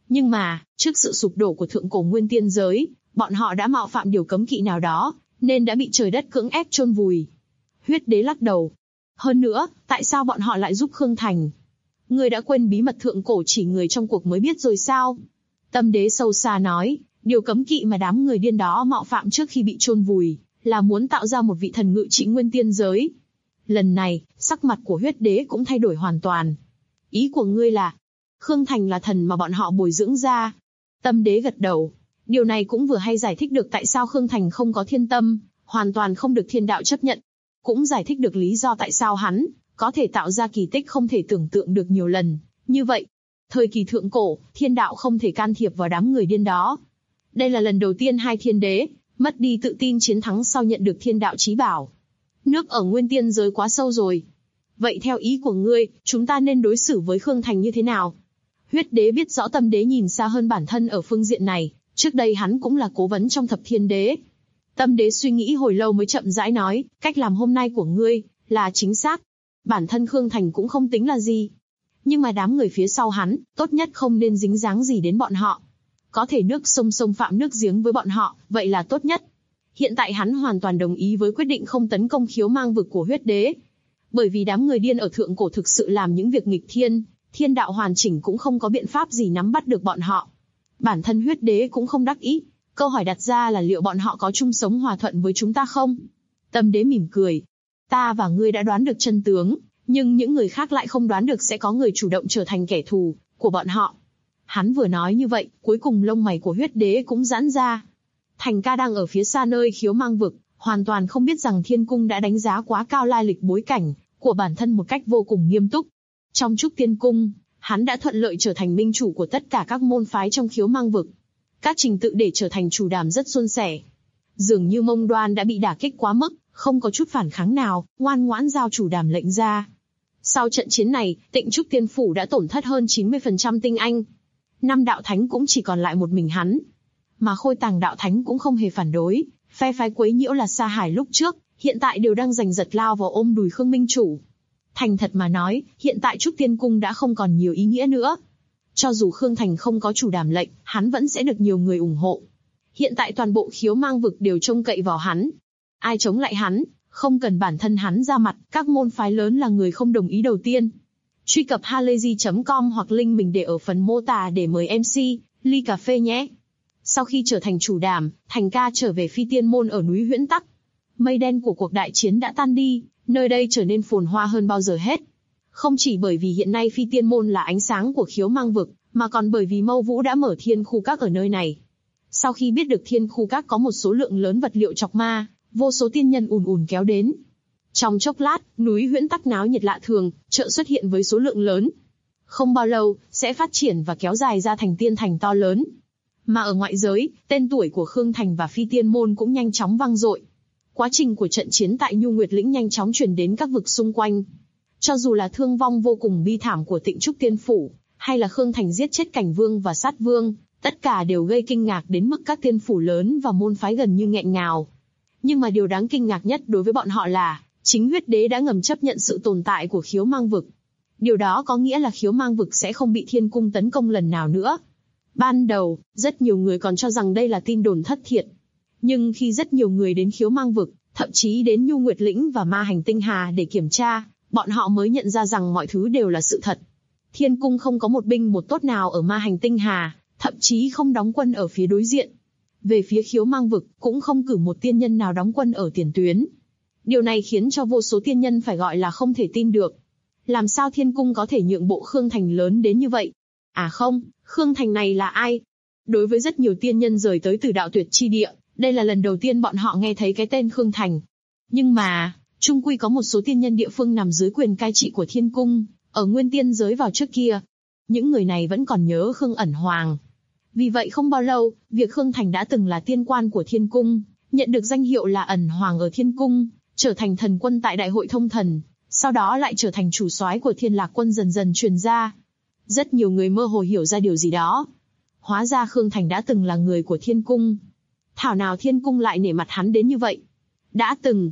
Nhưng mà, trước sự sụp đổ của thượng cổ nguyên tiên giới, bọn họ đã mạo phạm điều cấm kỵ nào đó, nên đã bị trời đất cưỡng ép chôn vùi. Huyết đế lắc đầu. Hơn nữa, tại sao bọn họ lại giúp Khương Thành? Ngươi đã quên bí mật thượng cổ chỉ người trong cuộc mới biết rồi sao? Tâm đế sâu xa nói, điều cấm kỵ mà đám người điên đó mạo phạm trước khi bị chôn vùi, là muốn tạo ra một vị thần ngự trị nguyên tiên giới. Lần này, sắc mặt của huyết đế cũng thay đổi hoàn toàn. Ý của ngươi là, Khương Thành là thần mà bọn họ bồi dưỡng ra. Tâm đế gật đầu. Điều này cũng vừa hay giải thích được tại sao Khương Thành không có thiên tâm, hoàn toàn không được thiên đạo chấp nhận. Cũng giải thích được lý do tại sao hắn có thể tạo ra kỳ tích không thể tưởng tượng được nhiều lần. Như vậy, thời kỳ thượng cổ, thiên đạo không thể can thiệp vào đám người điên đó. Đây là lần đầu tiên hai thiên đế mất đi tự tin chiến thắng sau nhận được thiên đạo chí bảo. Nước ở nguyên tiên giới quá sâu rồi. Vậy theo ý của ngươi, chúng ta nên đối xử với Khương Thành như thế nào? Huyết đế biết rõ tâm đế nhìn xa hơn bản thân ở phương diện này, trước đây hắn cũng là cố vấn trong thập thiên đế. Tâm đế suy nghĩ hồi lâu mới chậm rãi nói, cách làm hôm nay của ngươi là chính xác. Bản thân Khương Thành cũng không tính là gì. Nhưng mà đám người phía sau hắn, tốt nhất không nên dính dáng gì đến bọn họ. Có thể nước sông xông phạm nước giếng với bọn họ, vậy là tốt nhất. Hiện tại hắn hoàn toàn đồng ý với quyết định không tấn công khiếu mang vực của huyết đế. Bởi vì đám người điên ở thượng cổ thực sự làm những việc nghịch thiên, thiên đạo hoàn chỉnh cũng không có biện pháp gì nắm bắt được bọn họ. Bản thân huyết đế cũng không đắc ý. Câu hỏi đặt ra là liệu bọn họ có chung sống hòa thuận với chúng ta không? Tâm đế mỉm cười. Ta và ngươi đã đoán được chân tướng, nhưng những người khác lại không đoán được sẽ có người chủ động trở thành kẻ thù của bọn họ. Hắn vừa nói như vậy, cuối cùng lông mày của huyết đế cũng giãn ra. Thành ca đang ở phía xa nơi khiếu mang vực, hoàn toàn không biết rằng thiên cung đã đánh giá quá cao lai lịch bối cảnh của bản thân một cách vô cùng nghiêm túc. Trong Trúc Tiên Cung, hắn đã thuận lợi trở thành minh chủ của tất cả các môn phái trong khiếu mang vực. Các trình tự để trở thành chủ đàm rất suôn sẻ. Dường như Mông Đoan đã bị đả kích quá mức, không có chút phản kháng nào, ngoan ngoãn giao chủ đàm lệnh ra. Sau trận chiến này, Tịnh Trúc Tiên Phủ đã tổn thất hơn 90% tinh anh. 5 đạo thánh cũng chỉ còn lại một mình hắn. Mà Khôi Tàng đạo thánh cũng không hề phản đối, phe phái quấy nhiễu là Sa Hải lúc trước, hiện tại đều đang giành giật lao vào ôm đùi Khương Minh Chủ. Thành thật mà nói, hiện tại Trúc Tiên Cung đã không còn nhiều ý nghĩa nữa. Cho dù Khương Thành không có chủ đàm lệnh, hắn vẫn sẽ được nhiều người ủng hộ. Hiện tại toàn bộ khiếu mang vực đều trông cậy vào hắn. Ai chống lại hắn, không cần bản thân hắn ra mặt, các môn phái lớn là người không đồng ý đầu tiên. Truy cập halayzi.com hoặc link mình để ở phần mô tả để mời MC, ly cà phê nhé. Sau khi trở thành chủ đàm, Thành ca trở về Phi Tiên Môn ở núi Huyễn Tắc. Mây đen của cuộc đại chiến đã tan đi, nơi đây trở nên phồn hoa hơn bao giờ hết. Không chỉ bởi vì hiện nay Phi Tiên Môn là ánh sáng của khiếu mang vực, mà còn bởi vì Mâu Vũ đã mở thiên khu các ở nơi này. Sau khi biết được thiên khu các có một số lượng lớn vật liệu chọc ma, vô số tiên nhân ùn ùn kéo đến. Trong chốc lát, núi Huyễn Tắc náo nhiệt lạ thường, chợ xuất hiện với số lượng lớn. Không bao lâu, sẽ phát triển và kéo dài ra thành tiên thành to lớn. Mà ở ngoại giới, tên tuổi của Khương Thành và Phi Tiên Môn cũng nhanh chóng vang dội. Quá trình của trận chiến tại Nhu Nguyệt Lĩnh nhanh chóng truyền đến các vực xung quanh. Cho dù là thương vong vô cùng bi thảm của Tịnh Trúc Tiên Phủ, hay là Khương Thành giết chết Cảnh Vương và Sát Vương, tất cả đều gây kinh ngạc đến mức các tiên phủ lớn và môn phái gần như nghẹn ngào. Nhưng mà điều đáng kinh ngạc nhất đối với bọn họ là, chính huyết đế đã ngầm chấp nhận sự tồn tại của khiếu mang vực. Điều đó có nghĩa là khiếu mang vực sẽ không bị thiên cung tấn công lần nào nữa. Ban đầu, rất nhiều người còn cho rằng đây là tin đồn thất thiệt. Nhưng khi rất nhiều người đến khiếu mang vực, thậm chí đến Nhu Nguyệt Lĩnh và Ma Hành Tinh Hà để kiểm tra, bọn họ mới nhận ra rằng mọi thứ đều là sự thật. Thiên cung không có một binh một tốt nào ở Ma Hành Tinh Hà, thậm chí không đóng quân ở phía đối diện. Về phía khiếu mang vực, cũng không cử một tiên nhân nào đóng quân ở tiền tuyến. Điều này khiến cho vô số tiên nhân phải gọi là không thể tin được. Làm sao thiên cung có thể nhượng bộ Khương Thành lớn đến như vậy? À không, Khương Thành này là ai? Đối với rất nhiều tiên nhân rời tới từ đạo tuyệt chi địa, đây là lần đầu tiên bọn họ nghe thấy cái tên Khương Thành. Nhưng mà, chung quy có một số tiên nhân địa phương nằm dưới quyền cai trị của thiên cung, ở nguyên tiên giới vào trước kia. Những người này vẫn còn nhớ Khương Ẩn Hoàng. Vì vậy không bao lâu, việc Khương Thành đã từng là tiên quan của thiên cung, nhận được danh hiệu là Ẩn Hoàng ở thiên cung, trở thành thần quân tại đại hội thông thần, sau đó lại trở thành chủ soái của Thiên Lạc quân dần dần truyền ra. Rất nhiều người mơ hồ hiểu ra điều gì đó. Hóa ra Khương Thành đã từng là người của thiên cung. Thảo nào thiên cung lại nể mặt hắn đến như vậy. Đã từng.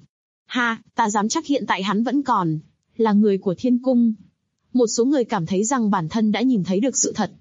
Ta dám chắc hiện tại hắn vẫn còn là người của thiên cung. Một số người cảm thấy rằng bản thân đã nhìn thấy được sự thật.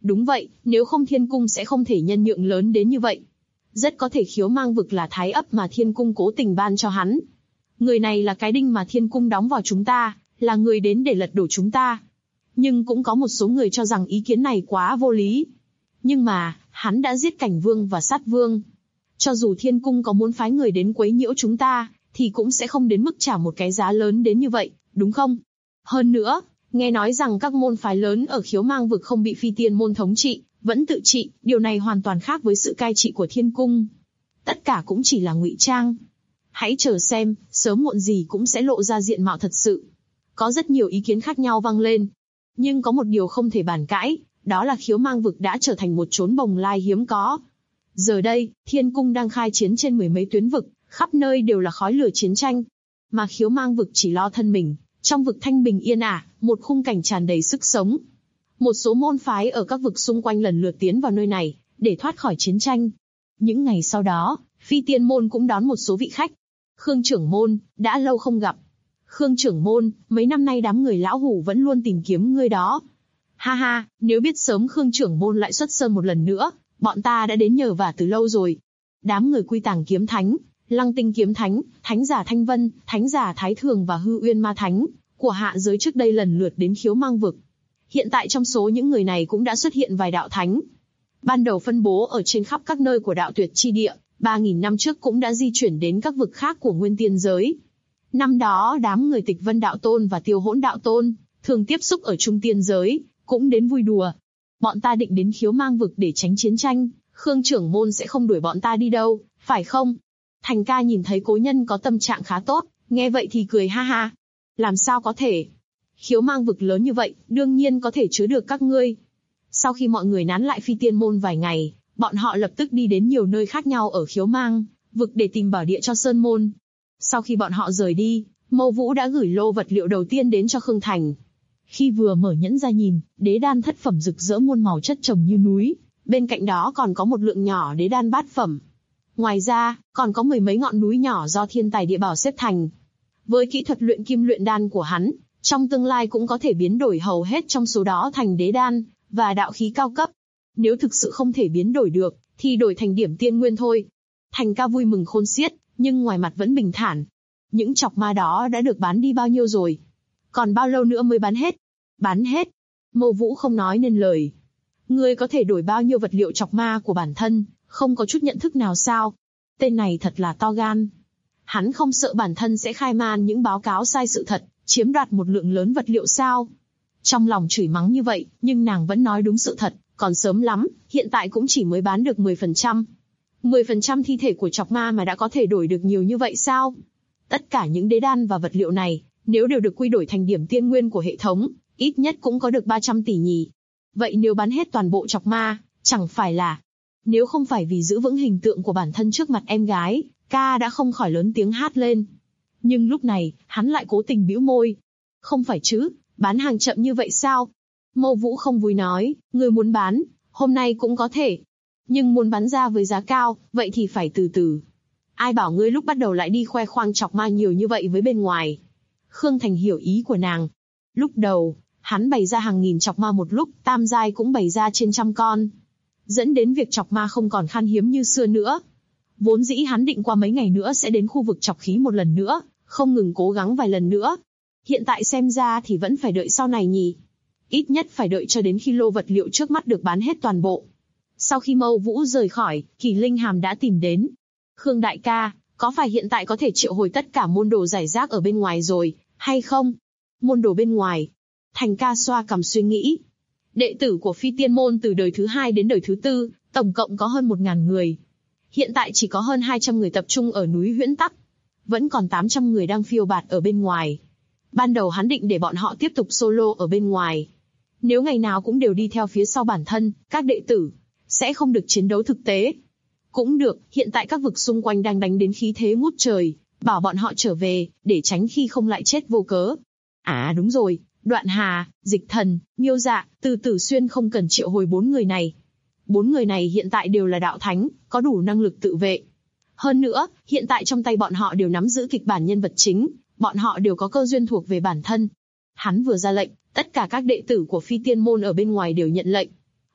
Đúng vậy, nếu không thiên cung sẽ không thể nhân nhượng lớn đến như vậy. Rất có thể Khiếu Mang vực là thái ấp mà thiên cung cố tình ban cho hắn. Người này là cái đinh mà thiên cung đóng vào chúng ta, là người đến để lật đổ chúng ta. Nhưng cũng có một số người cho rằng ý kiến này quá vô lý. Nhưng mà, hắn đã giết Cảnh Vương và Sát Vương. Cho dù thiên cung có muốn phái người đến quấy nhiễu chúng ta, thì cũng sẽ không đến mức trả một cái giá lớn đến như vậy, đúng không? Hơn nữa, nghe nói rằng các môn phái lớn ở Khiếu Mang vực không bị Phi Tiên môn thống trị, vẫn tự trị, điều này hoàn toàn khác với sự cai trị của thiên cung. Tất cả cũng chỉ là ngụy trang. Hãy chờ xem, sớm muộn gì cũng sẽ lộ ra diện mạo thật sự. Có rất nhiều ý kiến khác nhau vang lên. Nhưng có một điều không thể bàn cãi, đó là Khiếu Mang vực đã trở thành một chốn bồng lai hiếm có. Giờ đây, thiên cung đang khai chiến trên mười mấy tuyến vực, khắp nơi đều là khói lửa chiến tranh. Mà Khiếu Mang vực chỉ lo thân mình, trong vực thanh bình yên ả, một khung cảnh tràn đầy sức sống. Một số môn phái ở các vực xung quanh lần lượt tiến vào nơi này, để thoát khỏi chiến tranh. Những ngày sau đó, Phi Tiên môn cũng đón một số vị khách. Khương trưởng môn, đã lâu không gặp. Khương trưởng môn, mấy năm nay đám người lão hủ vẫn luôn tìm kiếm ngươi đó. Ha ha, nếu biết sớm Khương trưởng môn lại xuất sơn một lần nữa, bọn ta đã đến nhờ vả từ lâu rồi. Đám người Quy Tàng kiếm thánh, Lăng Tinh kiếm thánh, Thánh giả Thanh Vân, Thánh giả Thái Thường và Hư Uyên ma thánh của hạ giới trước đây lần lượt đến Khiếu Mang vực. Hiện tại trong số những người này cũng đã xuất hiện vài đạo thánh. Ban đầu phân bố ở trên khắp các nơi của đạo tuyệt chi địa, 3.000 năm trước cũng đã di chuyển đến các vực khác của nguyên tiên giới. Năm đó đám người Tịch Vân đạo tôn và Tiêu Hỗn đạo tôn, thường tiếp xúc ở trung tiên giới, cũng đến vui đùa. Bọn ta định đến Khiếu Mang vực để tránh chiến tranh, Khương trưởng môn sẽ không đuổi bọn ta đi đâu, phải không? Thành ca nhìn thấy cố nhân có tâm trạng khá tốt, nghe vậy thì cười ha ha. Làm sao có thể? Khiếu Mang vực lớn như vậy, đương nhiên có thể chứa được các ngươi. Sau khi mọi người nán lại Phi Tiên môn vài ngày, bọn họ lập tức đi đến nhiều nơi khác nhau ở Khiếu Mang vực để tìm bảo địa cho Sơn môn. Sau khi bọn họ rời đi, Mâu Vũ đã gửi lô vật liệu đầu tiên đến cho Khương Thành. Khi vừa mở nhẫn ra nhìn, đế đan thất phẩm rực rỡ muôn màu chất chồng như núi, bên cạnh đó còn có một lượng nhỏ đế đan bát phẩm. Ngoài ra, còn có mười mấy ngọn núi nhỏ do thiên tài địa bảo xếp thành. Với kỹ thuật luyện kim luyện đan của hắn, trong tương lai cũng có thể biến đổi hầu hết trong số đó thành đế đan và đạo khí cao cấp. Nếu thực sự không thể biến đổi được, thì đổi thành điểm tiên nguyên thôi. Thành ca vui mừng khôn xiết, nhưng ngoài mặt vẫn bình thản. Những chọc ma đó đã được bán đi bao nhiêu rồi? Còn bao lâu nữa mới bán hết? Bán hết? Mâu Vũ không nói nên lời. Ngươi có thể đổi bao nhiêu vật liệu chọc ma của bản thân, không có chút nhận thức nào sao? Tên này thật là to gan. Hắn không sợ bản thân sẽ khai man những báo cáo sai sự thật, chiếm đoạt một lượng lớn vật liệu sao? Trong lòng chửi mắng như vậy, nhưng nàng vẫn nói đúng sự thật, còn sớm lắm, hiện tại cũng chỉ mới bán được 10%. 10% thi thể của chọc ma mà đã có thể đổi được nhiều như vậy sao? Tất cả những đế đan và vật liệu này, nếu đều được quy đổi thành điểm tiên nguyên của hệ thống, ít nhất cũng có được 300 tỷ nhỉ. Vậy nếu bán hết toàn bộ chọc ma, chẳng phải là... Nếu không phải vì giữ vững hình tượng của bản thân trước mặt em gái, ca đã không khỏi lớn tiếng hát lên. Nhưng lúc này, hắn lại cố tình bĩu môi. Không phải chứ, bán hàng chậm như vậy sao? Mâu Vũ không vui nói, ngươi muốn bán, hôm nay cũng có thể. Nhưng muốn bán ra với giá cao, vậy thì phải từ từ. Ai bảo ngươi lúc bắt đầu lại đi khoe khoang chọc ma nhiều như vậy với bên ngoài. Khương Thành hiểu ý của nàng. Lúc đầu, hắn bày ra hàng nghìn chọc ma một lúc, tam giai cũng bày ra trên trăm con. Dẫn đến việc chọc ma không còn khan hiếm như xưa nữa. Vốn dĩ hắn định qua mấy ngày nữa sẽ đến khu vực chọc khí một lần nữa, không ngừng cố gắng vài lần nữa. Hiện tại xem ra thì vẫn phải đợi sau này nhỉ. Ít nhất phải đợi cho đến khi lô vật liệu trước mắt được bán hết toàn bộ. Sau khi Mâu Vũ rời khỏi, Kỳ Linh Hàm đã tìm đến. Khương đại ca, có phải hiện tại có thể triệu hồi tất cả môn đồ giải rác ở bên ngoài rồi, hay không? Môn đồ bên ngoài. Thành ca xoa cằm suy nghĩ. Đệ tử của Phi Tiên môn từ đời thứ 2 đến đời thứ 4, tổng cộng có hơn 1.000 người. Hiện tại chỉ có hơn 200 người tập trung ở núi Huyễn Tắc. Vẫn còn 800 người đang phiêu bạt ở bên ngoài. Ban đầu hắn định để bọn họ tiếp tục solo ở bên ngoài. Nếu ngày nào cũng đều đi theo phía sau bản thân, các đệ tử sẽ không được chiến đấu thực tế. Cũng được, hiện tại các vực xung quanh đang đánh đến khí thế ngút trời, bảo bọn họ trở về, để tránh khi không lại chết vô cớ. À đúng rồi, Đoạn Hà, Dịch Thần, Miêu Dạ, Từ Tử Xuyên không cần triệu hồi 4 người này. 4 người này hiện tại đều là đạo thánh, có đủ năng lực tự vệ. Hơn nữa, hiện tại trong tay bọn họ đều nắm giữ kịch bản nhân vật chính, bọn họ đều có cơ duyên thuộc về bản thân. Hắn vừa ra lệnh, tất cả các đệ tử của Phi Tiên môn ở bên ngoài đều nhận lệnh.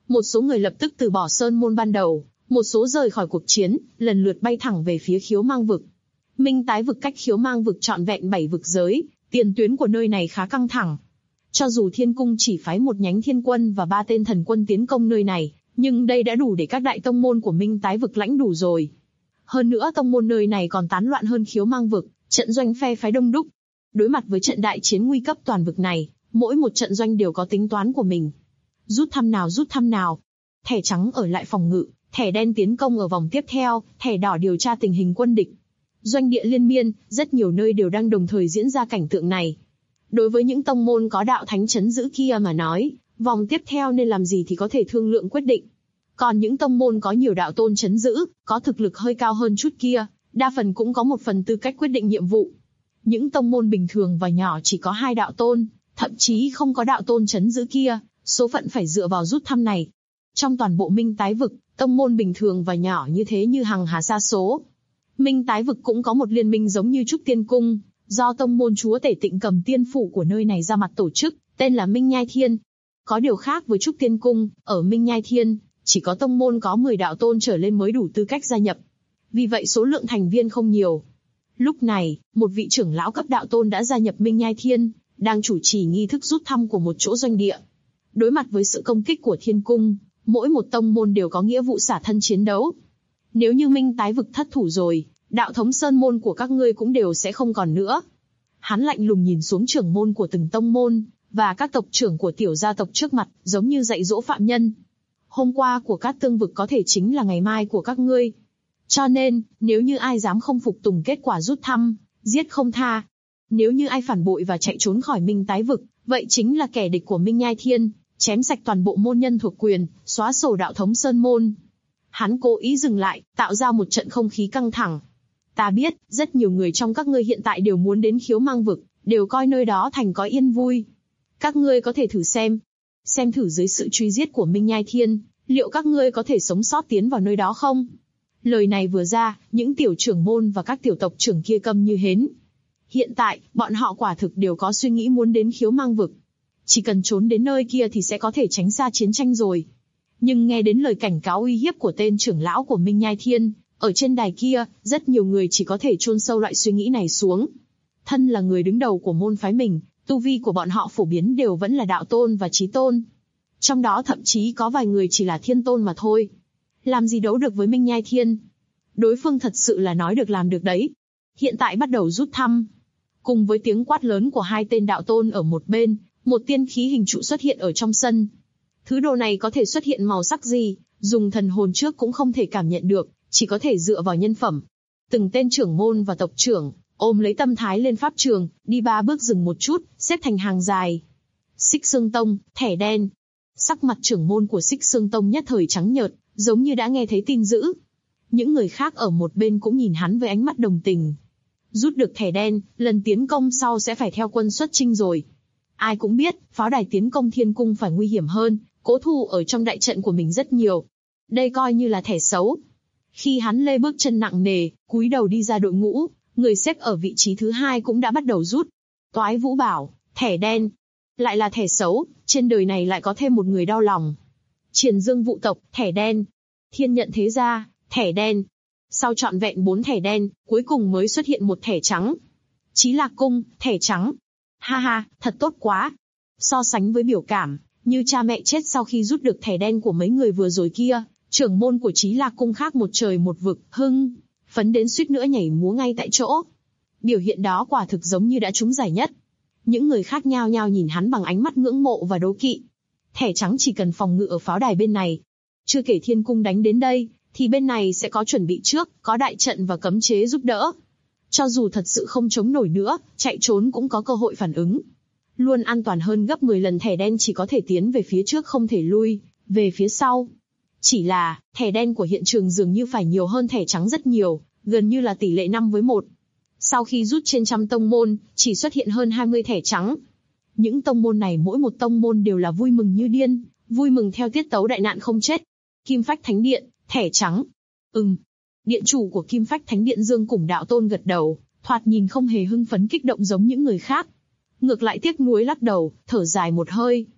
Một số người lập tức từ bỏ sơn môn ban đầu, một số rời khỏi cuộc chiến, lần lượt bay thẳng về phía Khiếu Mang vực. Minh Tái vực cách Khiếu Mang vực trọn vẹn 7 vực giới, tiền tuyến của nơi này khá căng thẳng. Cho dù Thiên Cung chỉ phái một nhánh thiên quân và 3 tên thần quân tiến công nơi này, nhưng đây đã đủ để các đại tông môn của Minh Tái vực lãnh đủ rồi. Hơn nữa tông môn nơi này còn tán loạn hơn Khiếu Mang vực, trận doanh phe phái đông đúc. Đối mặt với trận đại chiến nguy cấp toàn vực này, mỗi một trận doanh đều có tính toán của mình. Rút thăm nào. Thẻ trắng ở lại phòng ngự, thẻ đen tiến công ở vòng tiếp theo, thẻ đỏ điều tra tình hình quân địch. Doanh địa liên miên, rất nhiều nơi đều đang đồng thời diễn ra cảnh tượng này. Đối với những tông môn có đạo thánh trấn giữ kia mà nói, vòng tiếp theo nên làm gì thì có thể thương lượng quyết định. Còn những tông môn có nhiều đạo tôn trấn giữ, có thực lực hơi cao hơn chút kia, đa phần cũng có một phần tư cách quyết định nhiệm vụ. Những tông môn bình thường và nhỏ chỉ có 2 đạo tôn, thậm chí không có đạo tôn trấn giữ kia, số phận phải dựa vào rút thăm này. Trong toàn bộ Minh Tái vực, tông môn bình thường và nhỏ như thế như hằng hà sa số. Minh Tái vực cũng có một liên minh giống như Trúc Tiên Cung, do tông môn chúa tể Tịnh Cầm Tiên Phủ của nơi này ra mặt tổ chức, tên là Minh Nhai Thiên. Có điều khác với Trúc Tiên Cung, ở Minh Nhai Thiên, chỉ có tông môn có 10 đạo tôn trở lên mới đủ tư cách gia nhập. Vì vậy số lượng thành viên không nhiều. Lúc này, một vị trưởng lão cấp đạo tôn đã gia nhập Minh Nhai Thiên, đang chủ trì nghi thức rút thăm của một chỗ doanh địa. Đối mặt với sự công kích của Thiên Cung, mỗi một tông môn đều có nghĩa vụ xả thân chiến đấu. Nếu như Minh Tái vực thất thủ rồi, đạo thống sơn môn của các ngươi cũng đều sẽ không còn nữa. Hắn lạnh lùng nhìn xuống trưởng môn của từng tông môn, và các tộc trưởng của tiểu gia tộc trước mặt, giống như dạy dỗ phạm nhân. Hôm qua của các tương vực có thể chính là ngày mai của các ngươi. Cho nên, nếu như ai dám không phục tùng kết quả rút thăm, giết không tha. Nếu như ai phản bội và chạy trốn khỏi Minh Tái vực, vậy chính là kẻ địch của Minh Nhai Thiên, chém sạch toàn bộ môn nhân thuộc quyền, xóa sổ đạo thống sơn môn. Hắn cố ý dừng lại, tạo ra một trận không khí căng thẳng. Ta biết, rất nhiều người trong các ngươi hiện tại đều muốn đến Khiếu Mang vực, đều coi nơi đó thành có yên vui. Các ngươi có thể thử xem thử dưới sự truy giết của Minh Nhai Thiên, liệu các ngươi có thể sống sót tiến vào nơi đó không? Lời này vừa ra, những tiểu trưởng môn và các tiểu tộc trưởng kia câm như hến. Hiện tại, bọn họ quả thực đều có suy nghĩ muốn đến Khiếu Mang vực. Chỉ cần trốn đến nơi kia thì sẽ có thể tránh xa chiến tranh rồi. Nhưng nghe đến lời cảnh cáo uy hiếp của tên trưởng lão của Minh Nhai Thiên, ở trên đài kia, rất nhiều người chỉ có thể chôn sâu loại suy nghĩ này xuống. Thân là người đứng đầu của môn phái mình, tu vi của bọn họ phổ biến đều vẫn là đạo tôn và chí tôn. Trong đó thậm chí có vài người chỉ là thiên tôn mà thôi. Làm gì đấu được với Minh Nhai Thiên? Đối phương thật sự là nói được làm được đấy. Hiện tại bắt đầu rút thăm. Cùng với tiếng quát lớn của 2 tên đạo tôn ở một bên, một tiên khí hình trụ xuất hiện ở trong sân. Thứ đồ này có thể xuất hiện màu sắc gì, dùng thần hồn trước cũng không thể cảm nhận được, chỉ có thể dựa vào nhân phẩm. Từng tên trưởng môn và tộc trưởng, ôm lấy tâm thái lên pháp trường, đi 3 bước dừng một chút, xếp thành hàng dài. Xích Xương Tông, thẻ đen. Sắc mặt trưởng môn của Xích Xương Tông nhất thời trắng nhợt, giống như đã nghe thấy tin dữ. Những người khác ở một bên cũng nhìn hắn với ánh mắt đồng tình. Rút được thẻ đen, lần tiến công sau sẽ phải theo quân xuất chinh rồi. Ai cũng biết, pháo đài tiến công Thiên Cung phải nguy hiểm hơn, cố thủ ở trong đại trận của mình rất nhiều. Đây coi như là thẻ xấu. Khi hắn lê bước chân nặng nề, cúi đầu đi ra đội ngũ, người xếp ở vị trí thứ 2 cũng đã bắt đầu rút. Toái Vũ bảo, thẻ đen. Lại là thẻ xấu, trên đời này lại có thêm một người đau lòng. Triển Dương Vụ tộc, thẻ đen. Thiên Nhận Thế Gia, thẻ đen. Sau trọn vẹn 4 thẻ đen, cuối cùng mới xuất hiện một thẻ trắng. Chí Lạc Cung, thẻ trắng. Ha ha, thật tốt quá. So sánh với biểu cảm, như cha mẹ chết sau khi rút được thẻ đen của mấy người vừa rồi kia, trưởng môn của Chí Lạc Cung khác một trời một vực, hưng phấn đến suýt nữa nhảy múa ngay tại chỗ. Biểu hiện đó quả thực giống như đã trúng giải nhất. Những người khác nhao nhao nhìn hắn bằng ánh mắt ngưỡng mộ và đố kỵ. Thẻ trắng chỉ cần phòng ngự ở pháo đài bên này. Chưa kể Thiên Cung đánh đến đây, thì bên này sẽ có chuẩn bị trước, có đại trận và cấm chế giúp đỡ. Cho dù thật sự không chống nổi nữa, chạy trốn cũng có cơ hội phản ứng. Luôn an toàn hơn gấp 10 lần thẻ đen chỉ có thể tiến về phía trước không thể lui, về phía sau. Chỉ là, thẻ đen của hiện trường dường như phải nhiều hơn thẻ trắng rất nhiều, gần như là tỷ lệ 5:1. Sau khi rút trên trăm tông môn, chỉ xuất hiện hơn 20 thẻ trắng. Những tông môn này mỗi một tông môn đều là vui mừng như điên, vui mừng theo tiết tấu đại nạn không chết. Kim Phách Thánh Điện, thẻ trắng. Điện chủ của Kim Phách Thánh Điện Dương Củng Đạo Tôn gật đầu, thoạt nhìn không hề hưng phấn kích động giống những người khác. Ngược lại tiếc nuối lắc đầu, thở dài một hơi.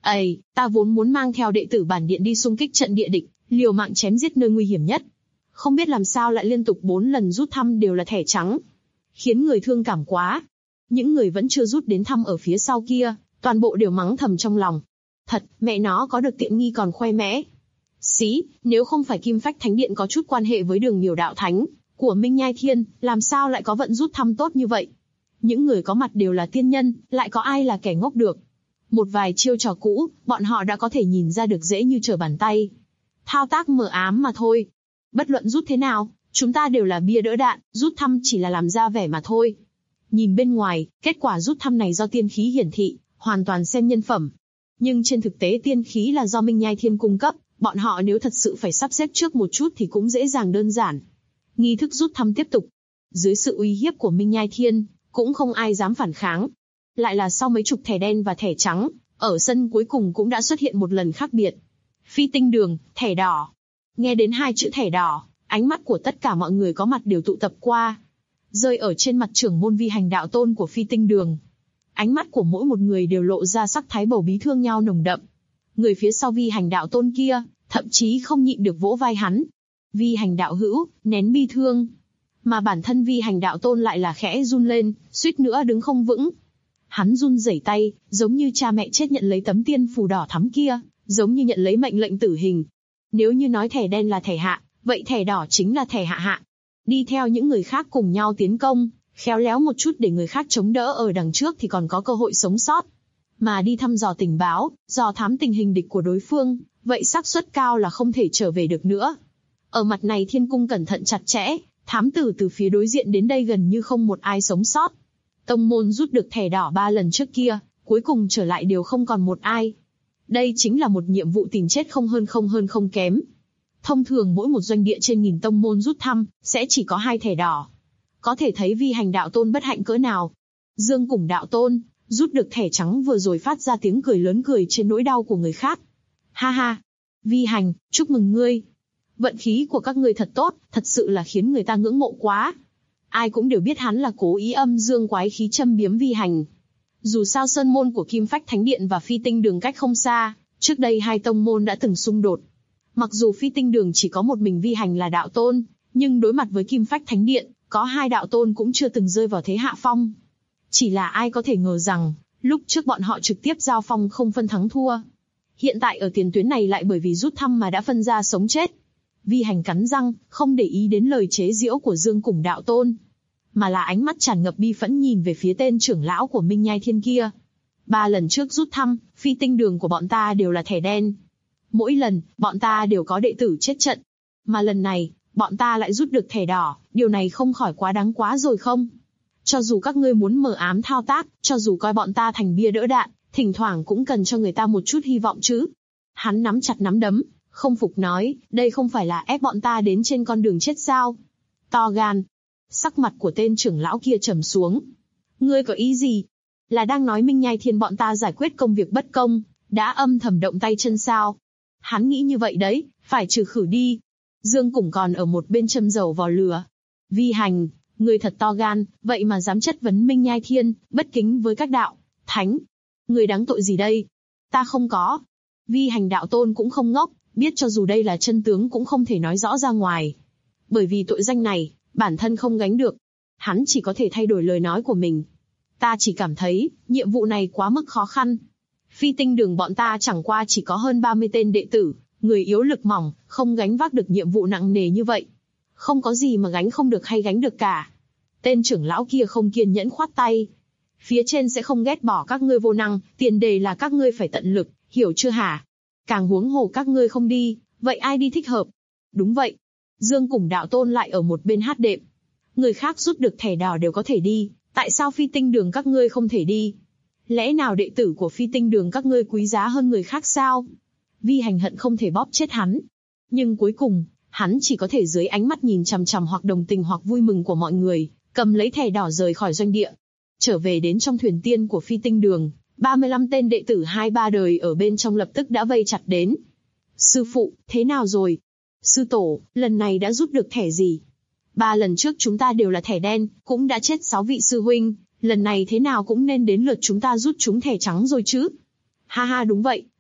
Ây, ta vốn muốn mang theo đệ tử bản điện đi xung kích trận địa địch, liều mạng chém giết nơi nguy hiểm nhất. Không biết làm sao lại liên tục 4 lần rút thăm đều là thẻ trắng. Khiến người thương cảm quá. Những người vẫn chưa rút đến thăm ở phía sau kia, toàn bộ đều mắng thầm trong lòng. Thật, mẹ nó có được tiện nghi còn khoe mẽ. Xí, nếu không phải Kim Phách Thánh Điện có chút quan hệ với Đường Miểu Đạo Thánh của Minh Nhai Thiên, làm sao lại có vận rút thăm tốt như vậy? Những người có mặt đều là tiên nhân, lại có ai là kẻ ngốc được? Một vài chiêu trò cũ, bọn họ đã có thể nhìn ra được dễ như trở bàn tay. Thao tác mờ ám mà thôi. Bất luận rút thế nào, chúng ta đều là bia đỡ đạn, rút thăm chỉ là làm ra vẻ mà thôi. Nhìn bên ngoài, kết quả rút thăm này do tiên khí hiển thị, hoàn toàn xem nhân phẩm. Nhưng trên thực tế tiên khí là do Minh Nhai Thiên cung cấp, bọn họ nếu thật sự phải sắp xếp trước một chút thì cũng dễ dàng đơn giản. Nghi thức rút thăm tiếp tục. Dưới sự uy hiếp của Minh Nhai Thiên, cũng không ai dám phản kháng. Lại là sau mấy chục thẻ đen và thẻ trắng, ở sân cuối cùng cũng đã xuất hiện một lần khác biệt. Phi tinh đường, thẻ đỏ. Nghe đến 2 chữ thẻ đỏ, ánh mắt của tất cả mọi người có mặt đều tụ tập qua. Rơi ở trên mặt trưởng môn Vi Hành đạo tôn của Phi tinh đường. Ánh mắt của mỗi một người đều lộ ra sắc thái bầu bí thương nhau nồng đậm. Người phía sau Vi Hành đạo tôn kia, thậm chí không nhịn được vỗ vai hắn. Vi Hành đạo hữu, nén bi thương. Mà bản thân Vi Hành đạo tôn lại là khẽ run lên, suýt nữa đứng không vững. Hắn run rẩy tay, giống như cha mẹ chết nhận lấy tấm tiên phù đỏ thắm kia, giống như nhận lấy mệnh lệnh tử hình. Nếu như nói thẻ đen là thẻ hạ, vậy thẻ đỏ chính là thẻ hạ hạ. Đi theo những người khác cùng nhau tiến công, khéo léo một chút để người khác chống đỡ ở đằng trước thì còn có cơ hội sống sót. Mà đi thăm dò tình báo, dò thám tình hình địch của đối phương, vậy xác suất cao là không thể trở về được nữa. Ở mặt này Thiên cung cẩn thận chặt chẽ, thám tử từ phía đối diện đến đây gần như không một ai sống sót. Tông môn rút được thẻ đỏ 3 lần trước kia, cuối cùng trở lại đều không còn một ai. Đây chính là một nhiệm vụ tìm chết không hơn không kém. Thông thường mỗi một doanh địa trên 1000 tông môn rút thăm, sẽ chỉ có 2 thẻ đỏ. Có thể thấy Vi Hành đạo tôn bất hạnh cỡ nào. Dương Củng đạo tôn, rút được thẻ trắng vừa rồi phát ra tiếng cười lớn cười trên nỗi đau của người khác. Ha ha! Vi Hành, chúc mừng ngươi. Vận khí của các ngươi thật tốt, thật sự là khiến người ta ngưỡng mộ quá. Ai cũng đều biết hắn là cố ý âm dương quái khí châm biếm Vi Hành. Dù sao sơn môn của Kim Phách Thánh Điện và Phi Tinh Đường cách không xa, trước đây 2 tông môn đã từng xung đột. Mặc dù Phi Tinh Đường chỉ có một mình Vi Hành là đạo tôn, nhưng đối mặt với Kim Phách Thánh Điện, có 2 đạo tôn cũng chưa từng rơi vào thế hạ phong. Chỉ là ai có thể ngờ rằng, lúc trước bọn họ trực tiếp giao phong không phân thắng thua. Hiện tại ở tiền tuyến này lại bởi vì rút thăm mà đã phân ra sống chết. Vi Hành cắn răng, không để ý đến lời chế giễu của Dương Củng đạo tôn, mà là ánh mắt tràn ngập bi phẫn nhìn về phía tên trưởng lão của Minh Nhai Thiên kia. 3 lần trước rút thăm, Phi Tinh Đường của bọn ta đều là thẻ đen. Mỗi lần, bọn ta đều có đệ tử chết trận. Mà lần này, bọn ta lại rút được thẻ đỏ, điều này không khỏi quá đáng quá rồi không? Cho dù các ngươi muốn mờ ám thao tác, cho dù coi bọn ta thành bia đỡ đạn, thỉnh thoảng cũng cần cho người ta một chút hy vọng chứ. Hắn nắm chặt nắm đấm, không phục nói, đây không phải là ép bọn ta đến trên con đường chết sao? To gan. Sắc mặt của tên trưởng lão kia trầm xuống. Ngươi có ý gì? Là đang nói Minh Nhai Thiên bọn ta giải quyết công việc bất công, đã âm thầm động tay chân sao? Hắn nghĩ như vậy đấy, phải trừ khử đi. Dương Củng còn ở một bên châm dầu vào lửa. Vi Hành, ngươi thật to gan, vậy mà dám chất vấn Minh Nhai Thiên, bất kính với các đạo, thánh. Ngươi đáng tội gì đây? Ta không có. Vi Hành đạo tôn cũng không ngốc, biết cho dù đây là chân tướng cũng không thể nói rõ ra ngoài. Bởi vì tội danh này, bản thân không gánh được. Hắn chỉ có thể thay đổi lời nói của mình. Ta chỉ cảm thấy, nhiệm vụ này quá mức khó khăn. Phi Tinh Đường bọn ta chẳng qua chỉ có hơn 30 tên đệ tử, người yếu lực mỏng, không gánh vác được nhiệm vụ nặng nề như vậy. Không có gì mà gánh không được hay gánh được cả. Tên trưởng lão kia không kiên nhẫn khoát tay. Phía trên sẽ không ghét bỏ các ngươi vô năng, tiền đề là các ngươi phải tận lực, hiểu chưa hả? Càng huống hồ các ngươi không đi, vậy ai đi thích hợp? Đúng vậy. Dương Củng đạo tôn lại ở một bên hát đệm. Người khác rút được thẻ đỏ đều có thể đi, tại sao Phi Tinh Đường các ngươi không thể đi? Lẽ nào đệ tử của Phi Tinh Đường các ngươi quý giá hơn người khác sao? Vi Hành hận không thể bóp chết hắn. Nhưng cuối cùng, hắn chỉ có thể dưới ánh mắt nhìn chằm chằm hoặc đồng tình hoặc vui mừng của mọi người, cầm lấy thẻ đỏ rời khỏi doanh địa. Trở về đến trong thuyền tiên của Phi Tinh Đường, 35 tên đệ tử 2-3 đời ở bên trong lập tức đã vây chặt đến. Sư phụ, thế nào rồi? Sư tổ, lần này đã rút được thẻ gì? 3 lần trước chúng ta đều là thẻ đen, cũng đã chết 6 vị sư huynh, lần này thế nào cũng nên đến lượt chúng ta rút chúng thẻ trắng rồi chứ? Ha ha đúng vậy,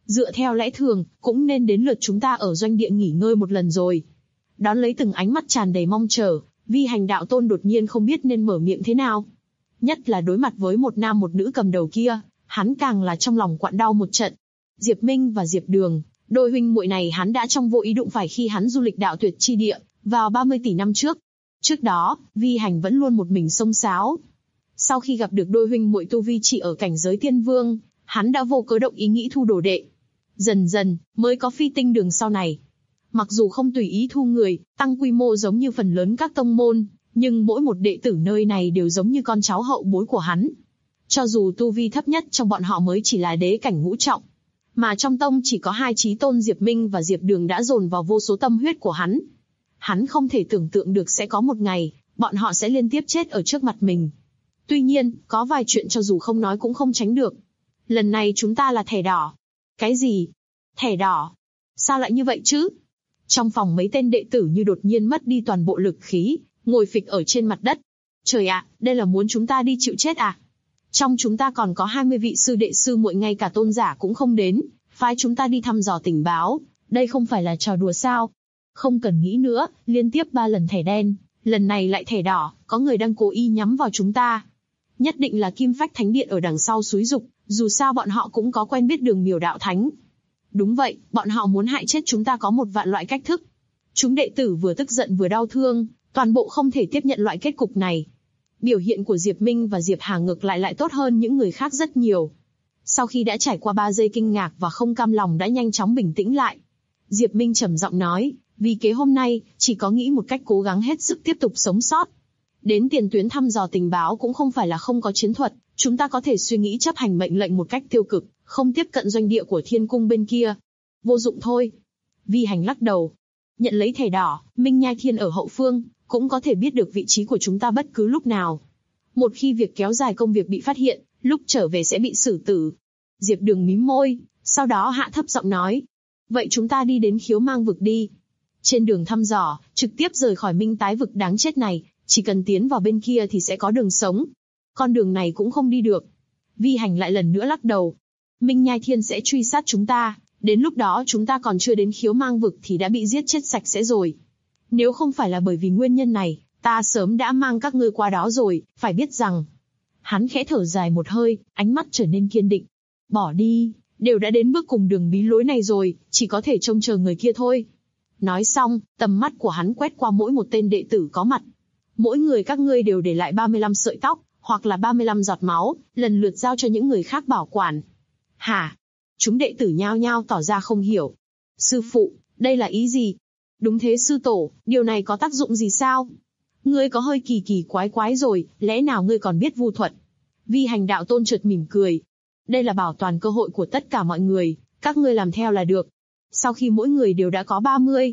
Dựa theo lẽ thường, cũng nên đến lượt chúng ta ở doanh địa nghỉ ngơi một lần rồi. Đón lấy từng ánh mắt tràn đầy mong chờ, Vi Hành đạo tôn đột nhiên không biết nên mở miệng thế nào. Nhất là đối mặt với một nam một nữ cầm đầu kia, hắn càng là trong lòng quặn đau một trận. Diệp Minh và Diệp Đường, đôi huynh muội này hắn đã trong vô ý đụng phải khi hắn du lịch đạo tuyệt chi địa, vào 30 tỷ năm trước. Trước đó, Vi Hành vẫn luôn một mình xông xáo. Sau khi gặp được đôi huynh muội tu vi chỉ ở cảnh giới tiên vương, hắn đã vô cớ động ý nghĩ thu đồ đệ. Dần dần, mới có Phi Tinh Đường sau này. Mặc dù không tùy ý thu người, tăng quy mô giống như phần lớn các tông môn, nhưng mỗi một đệ tử nơi này đều giống như con cháu hậu bối của hắn. Cho dù tu vi thấp nhất trong bọn họ mới chỉ là đế cảnh ngũ trọng, mà trong tông chỉ có hai chí tôn Diệp Minh và Diệp Đường đã dồn vào vô số tâm huyết của hắn. Hắn không thể tưởng tượng được sẽ có một ngày, bọn họ sẽ liên tiếp chết ở trước mặt mình. Tuy nhiên, có vài chuyện cho dù không nói cũng không tránh được. Lần này chúng ta là thẻ đỏ. Cái gì? Thẻ đỏ? Sao lại như vậy chứ? Trong phòng mấy tên đệ tử như đột nhiên mất đi toàn bộ lực khí, ngồi phịch ở trên mặt đất. Trời ạ, đây là muốn chúng ta đi chịu chết à? Trong chúng ta còn có 20 vị sư đệ sư muội, ngay cả tôn giả cũng không đến, phái chúng ta đi thăm dò tình báo, đây không phải là trò đùa sao? Không cần nghĩ nữa, liên tiếp 3 lần thẻ đen, lần này lại thẻ đỏ, có người đang cố ý nhắm vào chúng ta. Nhất định là Kim Phách Thánh Điện ở đằng sau xúi giục, dù sao bọn họ cũng có quen biết Đường Miểu đạo thánh. Đúng vậy, bọn họ muốn hại chết chúng ta có một vạn loại cách thức. Chúng đệ tử vừa tức giận vừa đau thương, toàn bộ không thể tiếp nhận loại kết cục này. Biểu hiện của Diệp Minh và Diệp Hà ngược lại tốt hơn những người khác rất nhiều. Sau khi đã trải qua 3 giây kinh ngạc và không cam lòng đã nhanh chóng bình tĩnh lại. Diệp Minh trầm giọng nói, vì kế hôm nay, chỉ có nghĩ một cách cố gắng hết sức tiếp tục sống sót. Đến tiền tuyến thăm dò tình báo cũng không phải là không có chiến thuật, chúng ta có thể suy nghĩ chấp hành mệnh lệnh một cách tiêu cực, không tiếp cận doanh địa của Thiên Cung bên kia. Vô dụng thôi. Vi Hành lắc đầu. Nhận lấy thẻ đỏ, Minh Nhai Thiên ở hậu phương, cũng có thể biết được vị trí của chúng ta bất cứ lúc nào. Một khi việc kéo dài công việc bị phát hiện, lúc trở về sẽ bị xử tử. Diệp Đường mím môi, sau đó hạ thấp giọng nói. Vậy chúng ta đi đến Khiếu Mang vực đi. Trên đường thăm dò, trực tiếp rời khỏi Minh Tái vực đáng chết này, chỉ cần tiến vào bên kia thì sẽ có đường sống. Con đường này cũng không đi được. Vi Hành lại lần nữa lắc đầu. Minh Nhai Thiên sẽ truy sát chúng ta, đến lúc đó chúng ta còn chưa đến Khiếu Mang vực thì đã bị giết chết sạch sẽ rồi. Nếu không phải là bởi vì nguyên nhân này, ta sớm đã mang các ngươi qua đó rồi, phải biết rằng. Hắn khẽ thở dài một hơi, ánh mắt trở nên kiên định. Bỏ đi, đều đã đến bước cùng đường bí lối này rồi, chỉ có thể trông chờ người kia thôi. Nói xong, tầm mắt của hắn quét qua mỗi một tên đệ tử có mặt. Mỗi người các ngươi đều để lại 35 sợi tóc, hoặc là 35 giọt máu, lần lượt giao cho những người khác bảo quản. Hả? Chúng đệ tử nhao nhao tỏ ra không hiểu. Sư phụ, đây là ý gì? Đúng thế sư tổ, điều này có tác dụng gì sao? Ngươi có hơi kỳ quái rồi, lẽ nào ngươi còn biết vu thuật? Vi Hành đạo tôn chợt mỉm cười. Đây là bảo toàn cơ hội của tất cả mọi người, các ngươi làm theo là được. Sau khi mỗi người đều đã có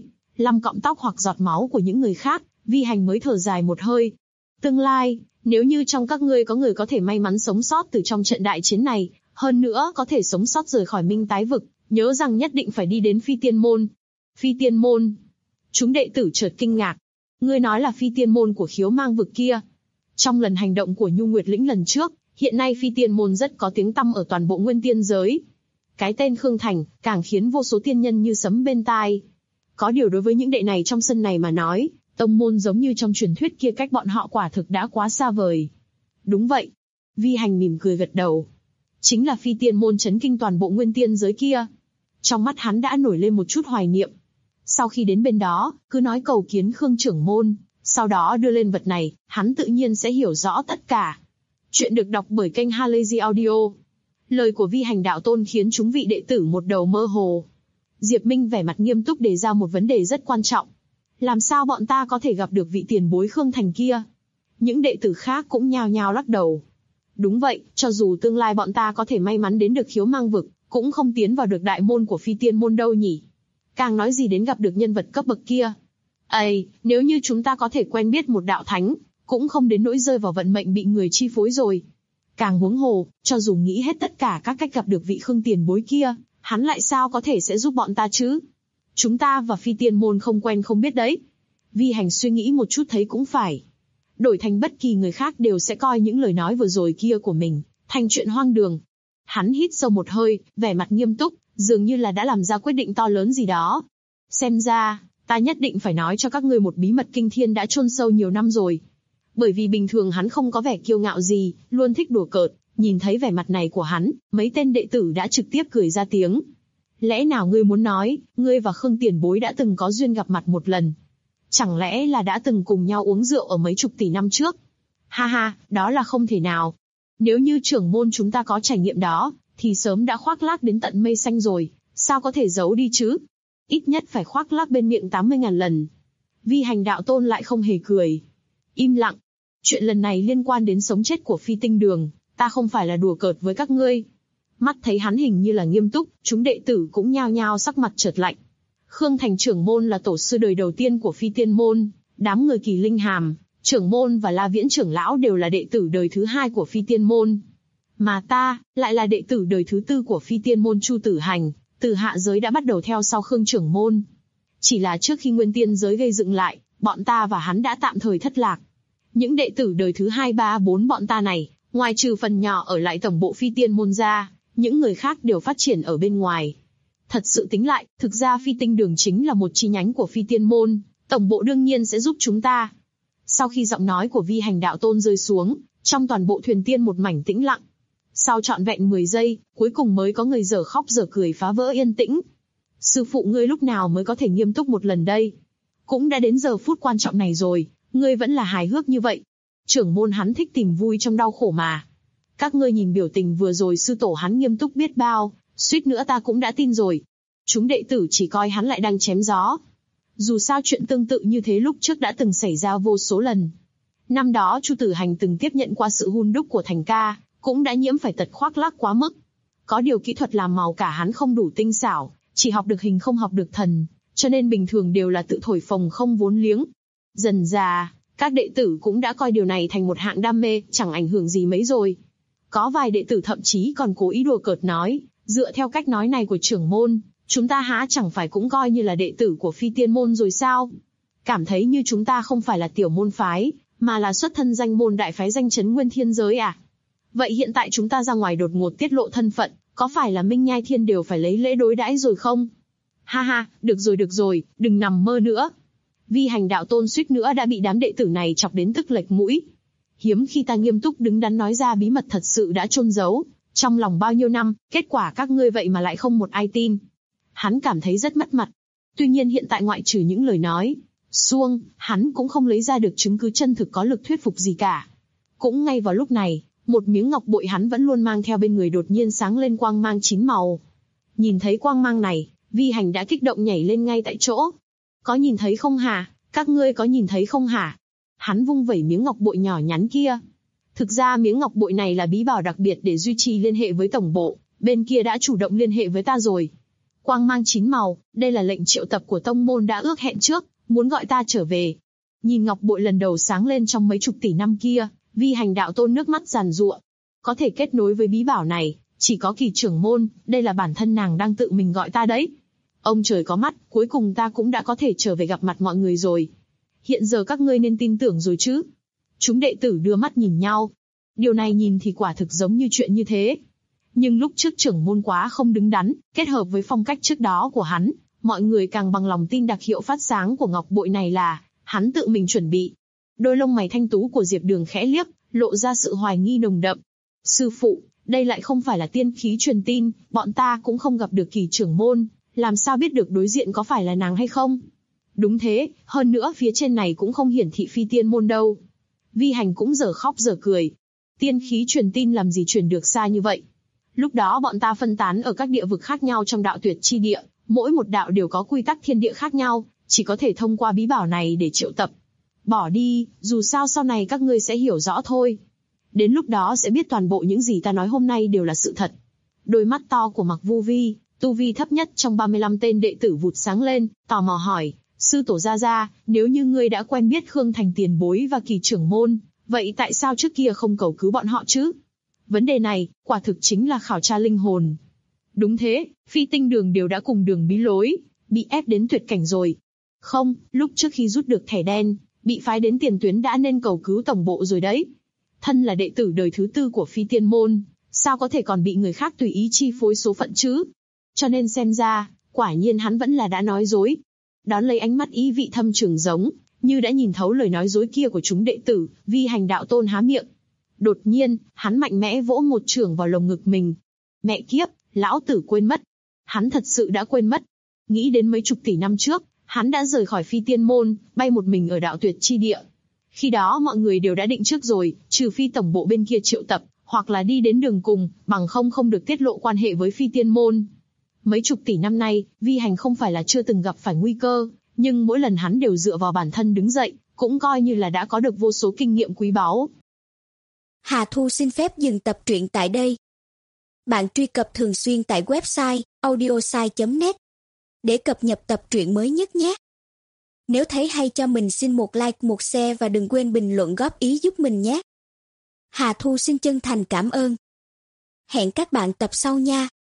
35 cọng tóc hoặc giọt máu của những người khác, Vi Hành mới thở dài một hơi. Tương lai, nếu như trong các ngươi có người có thể may mắn sống sót từ trong trận đại chiến này, hơn nữa có thể sống sót rời khỏi Minh Tái vực, nhớ rằng nhất định phải đi đến Phi Tiên Môn. Phi Tiên Môn? Chúng đệ tử chợt kinh ngạc. Ngươi nói là Phi Tiên Môn của Khiếu Mang vực kia? Trong lần hành động của Nhu Nguyệt Lĩnh lần trước, hiện nay Phi Tiên Môn rất có tiếng tăm ở toàn bộ Nguyên Tiên giới. Cái tên Khương Thành càng khiến vô số tiên nhân như sấm bên tai. Có điều đối với những đệ này trong sân này mà nói, tông môn giống như trong truyền thuyết kia cách bọn họ quả thực đã quá xa vời. Đúng vậy. Vi Hành mỉm cười gật đầu. Chính là Phi Tiên Môn chấn kinh toàn bộ Nguyên Tiên giới kia. Trong mắt hắn đã nổi lên một chút hoài niệm. Sau khi đến bên đó, cứ nói cầu kiến Khương trưởng môn, sau đó đưa lên vật này, hắn tự nhiên sẽ hiểu rõ tất cả. Chuyện được đọc bởi kênh Halazy Audio. Lời của Vi Hành đạo tôn khiến chúng vị đệ tử một đầu mơ hồ. Diệp Minh vẻ mặt nghiêm túc đề ra một vấn đề rất quan trọng. Làm sao bọn ta có thể gặp được vị tiền bối Khương Thành kia? Những đệ tử khác cũng nhao nhao lắc đầu. Đúng vậy, cho dù tương lai bọn ta có thể may mắn đến được Khiếu Mang vực, cũng không tiến vào được đại môn của Phi Tiên Môn đâu nhỉ. Càng nói gì đến gặp được nhân vật cấp bậc kia. Nếu như chúng ta có thể quen biết một đạo thánh, cũng không đến nỗi rơi vào vận mệnh bị người chi phối rồi. Càng huống hồ, cho dù nghĩ hết tất cả các cách gặp được vị Khương tiền bối kia, hắn lại sao có thể sẽ giúp bọn ta chứ? Chúng ta và Phi Tiên Môn không quen không biết đấy. Vi Hành suy nghĩ một chút thấy cũng phải. Đổi thành bất kỳ người khác đều sẽ coi những lời nói vừa rồi kia của mình thành chuyện hoang đường. Hắn hít sâu một hơi, vẻ mặt nghiêm túc, dường như là đã làm ra quyết định to lớn gì đó. Xem ra, ta nhất định phải nói cho các ngươi một bí mật kinh thiên đã chôn sâu nhiều năm rồi. Bởi vì bình thường hắn không có vẻ kiêu ngạo gì, luôn thích đùa cợt, nhìn thấy vẻ mặt này của hắn, mấy tên đệ tử đã trực tiếp cười ra tiếng. Lẽ nào ngươi muốn nói, ngươi và Khương tiền bối đã từng có duyên gặp mặt một lần? Chẳng lẽ là đã từng cùng nhau uống rượu ở mấy chục tỷ năm trước? Ha ha, đó là không thể nào. Nếu như trưởng môn chúng ta có trải nghiệm đó, thì sớm đã khoác lác đến tận mây xanh rồi, sao có thể giấu đi chứ? Ít nhất phải khoác lác bên miệng 80.000 lần. Vi Hành đạo tôn lại không hề cười. Im lặng. Chuyện lần này liên quan đến sống chết của Phi Tinh Đường, ta không phải là đùa cợt với các ngươi. Mắt thấy hắn hình như là nghiêm túc, chúng đệ tử cũng nhao nhao sắc mặt chợt lạnh. Khương Thành trưởng môn là tổ sư đời đầu tiên của Phi Tiên môn, đám người Kỳ Linh Hàm, trưởng môn và La Viễn trưởng lão đều là đệ tử đời thứ 2 của Phi Tiên môn. Mà ta, lại là đệ tử đời thứ 4 của Phi Tiên môn Chu Tử Hành, từ hạ giới đã bắt đầu theo sau Khương trưởng môn. Chỉ là trước khi Nguyên Tiên giới gây dựng lại, bọn ta và hắn đã tạm thời thất lạc. Những đệ tử đời thứ 2, 3, 4 bọn ta này, ngoài trừ phần nhỏ ở lại tổng bộ Phi Tiên môn ra, những người khác đều phát triển ở bên ngoài. Thật sự tính lại, thực ra Phi Tinh Đường chính là một chi nhánh của Phi Tiên môn, tổng bộ đương nhiên sẽ giúp chúng ta. Sau khi giọng nói của Vi Hành đạo tôn rơi xuống, trong toàn bộ thuyền tiên một mảnh tĩnh lặng. Sau trọn vẹn 10 giây, cuối cùng mới có người dở khóc dở cười phá vỡ yên tĩnh. Sư phụ ngươi lúc nào mới có thể nghiêm túc một lần đây? Cũng đã đến giờ phút quan trọng này rồi, ngươi vẫn là hài hước như vậy. Trưởng môn hắn thích tìm vui trong đau khổ mà. Các ngươi nhìn biểu tình vừa rồi sư tổ hắn nghiêm túc biết bao, suýt nữa ta cũng đã tin rồi. Chúng đệ tử chỉ coi hắn lại đang chém gió. Dù sao chuyện tương tự như thế lúc trước đã từng xảy ra vô số lần. Năm đó Chu Tử Hành từng tiếp nhận qua sự hun đúc của Thành ca, cũng đã nhiễm phải tật khoác lác quá mức. Có điều kỹ thuật làm màu cả hắn không đủ tinh xảo, chỉ học được hình không học được thần, cho nên bình thường đều là tự thổi phồng không vốn liếng. Dần dà, các đệ tử cũng đã coi điều này thành một hạng đam mê, chẳng ảnh hưởng gì mấy rồi. Có vài đệ tử thậm chí còn cố ý đùa cợt nói, dựa theo cách nói này của trưởng môn, chúng ta há chẳng phải cũng coi như là đệ tử của Phi Tiên môn rồi sao? Cảm thấy như chúng ta không phải là tiểu môn phái, mà là xuất thân danh môn đại phái danh chấn nguyên thiên giới à? Vậy hiện tại chúng ta ra ngoài đột ngột tiết lộ thân phận, có phải là Minh Nhai Thiên đều phải lấy lễ đối đãi rồi không? Ha ha, được rồi, đừng nằm mơ nữa. Vi Hành đạo tôn suýt nữa đã bị đám đệ tử này chọc đến tức lệch mũi. Hiếm khi ta nghiêm túc đứng đắn nói ra bí mật thật sự đã chôn giấu trong lòng bao nhiêu năm, kết quả các ngươi vậy mà lại không một ai tin. Hắn cảm thấy rất mất mặt. Tuy nhiên hiện tại ngoại trừ những lời nói suông, hắn cũng không lấy ra được chứng cứ chân thực có lực thuyết phục gì cả. Cũng ngay vào lúc này, một miếng ngọc bội hắn vẫn luôn mang theo bên người đột nhiên sáng lên quang mang 9 màu. Nhìn thấy quang mang này, Vi Hành đã kích động nhảy lên ngay tại chỗ. Có nhìn thấy không hả? Các ngươi có nhìn thấy không hả? Hắn vung vẩy miếng ngọc bội nhỏ nhắn kia. Thực ra miếng ngọc bội này là bí bảo đặc biệt để duy trì liên hệ với tổng bộ, bên kia đã chủ động liên hệ với ta rồi. Quang mang 9 màu, đây là lệnh triệu tập của tông môn đã ước hẹn trước, muốn gọi ta trở về. Nhìn ngọc bội lần đầu sáng lên trong mấy chục tỷ năm kia, Vi Hành đạo tôn nước mắt giàn giụa. Có thể kết nối với bí bảo này, chỉ có Kỳ trưởng môn, đây là bản thân nàng đang tự mình gọi ta đấy. Ông trời có mắt, cuối cùng ta cũng đã có thể trở về gặp mặt mọi người rồi. Hiện giờ các ngươi nên tin tưởng rồi chứ? Chúng đệ tử đưa mắt nhìn nhau. Điều này nhìn thì quả thực giống như chuyện như thế. Nhưng lúc trước trưởng môn quá không đứng đắn, kết hợp với phong cách trước đó của hắn, mọi người càng bằng lòng tin đặc hiệu phát sáng của ngọc bội này là hắn tự mình chuẩn bị. Đôi lông mày thanh tú của Diệp Đường khẽ liếc, lộ ra sự hoài nghi nồng đậm. Sư phụ, đây lại không phải là tiên khí truyền tin, bọn ta cũng không gặp được Kỳ trưởng môn, làm sao biết được đối diện có phải là nàng hay không? Đúng thế, hơn nữa phía trên này cũng không hiển thị Phi Tiên môn đâu. Vi Hành cũng dở khóc dở cười. Tiên khí truyền tin làm gì truyền được xa như vậy? Lúc đó bọn ta phân tán ở các địa vực khác nhau trong đạo tuyệt chi địa, mỗi một đạo đều có quy tắc thiên địa khác nhau, chỉ có thể thông qua bí bảo này để triệu tập. Bỏ đi, dù sao sau này các ngươi sẽ hiểu rõ thôi. Đến lúc đó sẽ biết toàn bộ những gì ta nói hôm nay đều là sự thật. Đôi mắt to của Mặc Vu Vi, tu vi thấp nhất trong 35 tên đệ tử vụt sáng lên, tò mò hỏi, sư tổ gia, nếu như ngươi đã quen biết Khương Thành tiền bối và Kỳ trưởng môn, vậy tại sao trước kia không cầu cứu bọn họ chứ? Vấn đề này, quả thực chính là khảo tra linh hồn. Đúng thế, Phi Tinh Đường đều đã cùng đường bí lối, bị ép đến tuyệt cảnh rồi. Không, lúc trước khi rút được thẻ đen, bị phái đến tiền tuyến đã nên cầu cứu tổng bộ rồi đấy. Thân là đệ tử đời thứ 4 của Phi Tiên môn, sao có thể còn bị người khác tùy ý chi phối số phận chứ? Cho nên xem ra, quả nhiên hắn vẫn là đã nói dối. Đón lấy ánh mắt ý vị thâm trường giống, như đã nhìn thấu lời nói dối kia của chúng đệ tử, Vi Hành đạo tôn há miệng. Đột nhiên, hắn mạnh mẽ vỗ một chưởng vào lồng ngực mình. Mẹ kiếp, lão tử quên mất. Hắn thật sự đã quên mất. Nghĩ đến mấy chục tỷ năm trước, hắn đã rời khỏi Phi Tiên Môn, bay một mình ở đạo tuyệt chi địa. Khi đó mọi người đều đã định trước rồi, trừ phi tổng bộ bên kia triệu tập, hoặc là đi đến đường cùng, bằng không được tiết lộ quan hệ với Phi Tiên Môn. Mấy chục tỷ năm nay, Vi Hành không phải là chưa từng gặp phải nguy cơ, nhưng mỗi lần hắn đều dựa vào bản thân đứng dậy, cũng coi như là đã có được vô số kinh nghiệm quý báu. Hà Thu xin phép dừng tập truyện tại đây. Bạn truy cập thường xuyên tại website audiosai.net để cập nhật tập truyện mới nhất nhé. Nếu thấy hay cho mình xin một like, một share và đừng quên bình luận góp ý giúp mình nhé. Hà Thu xin chân thành cảm ơn. Hẹn các bạn tập sau nha.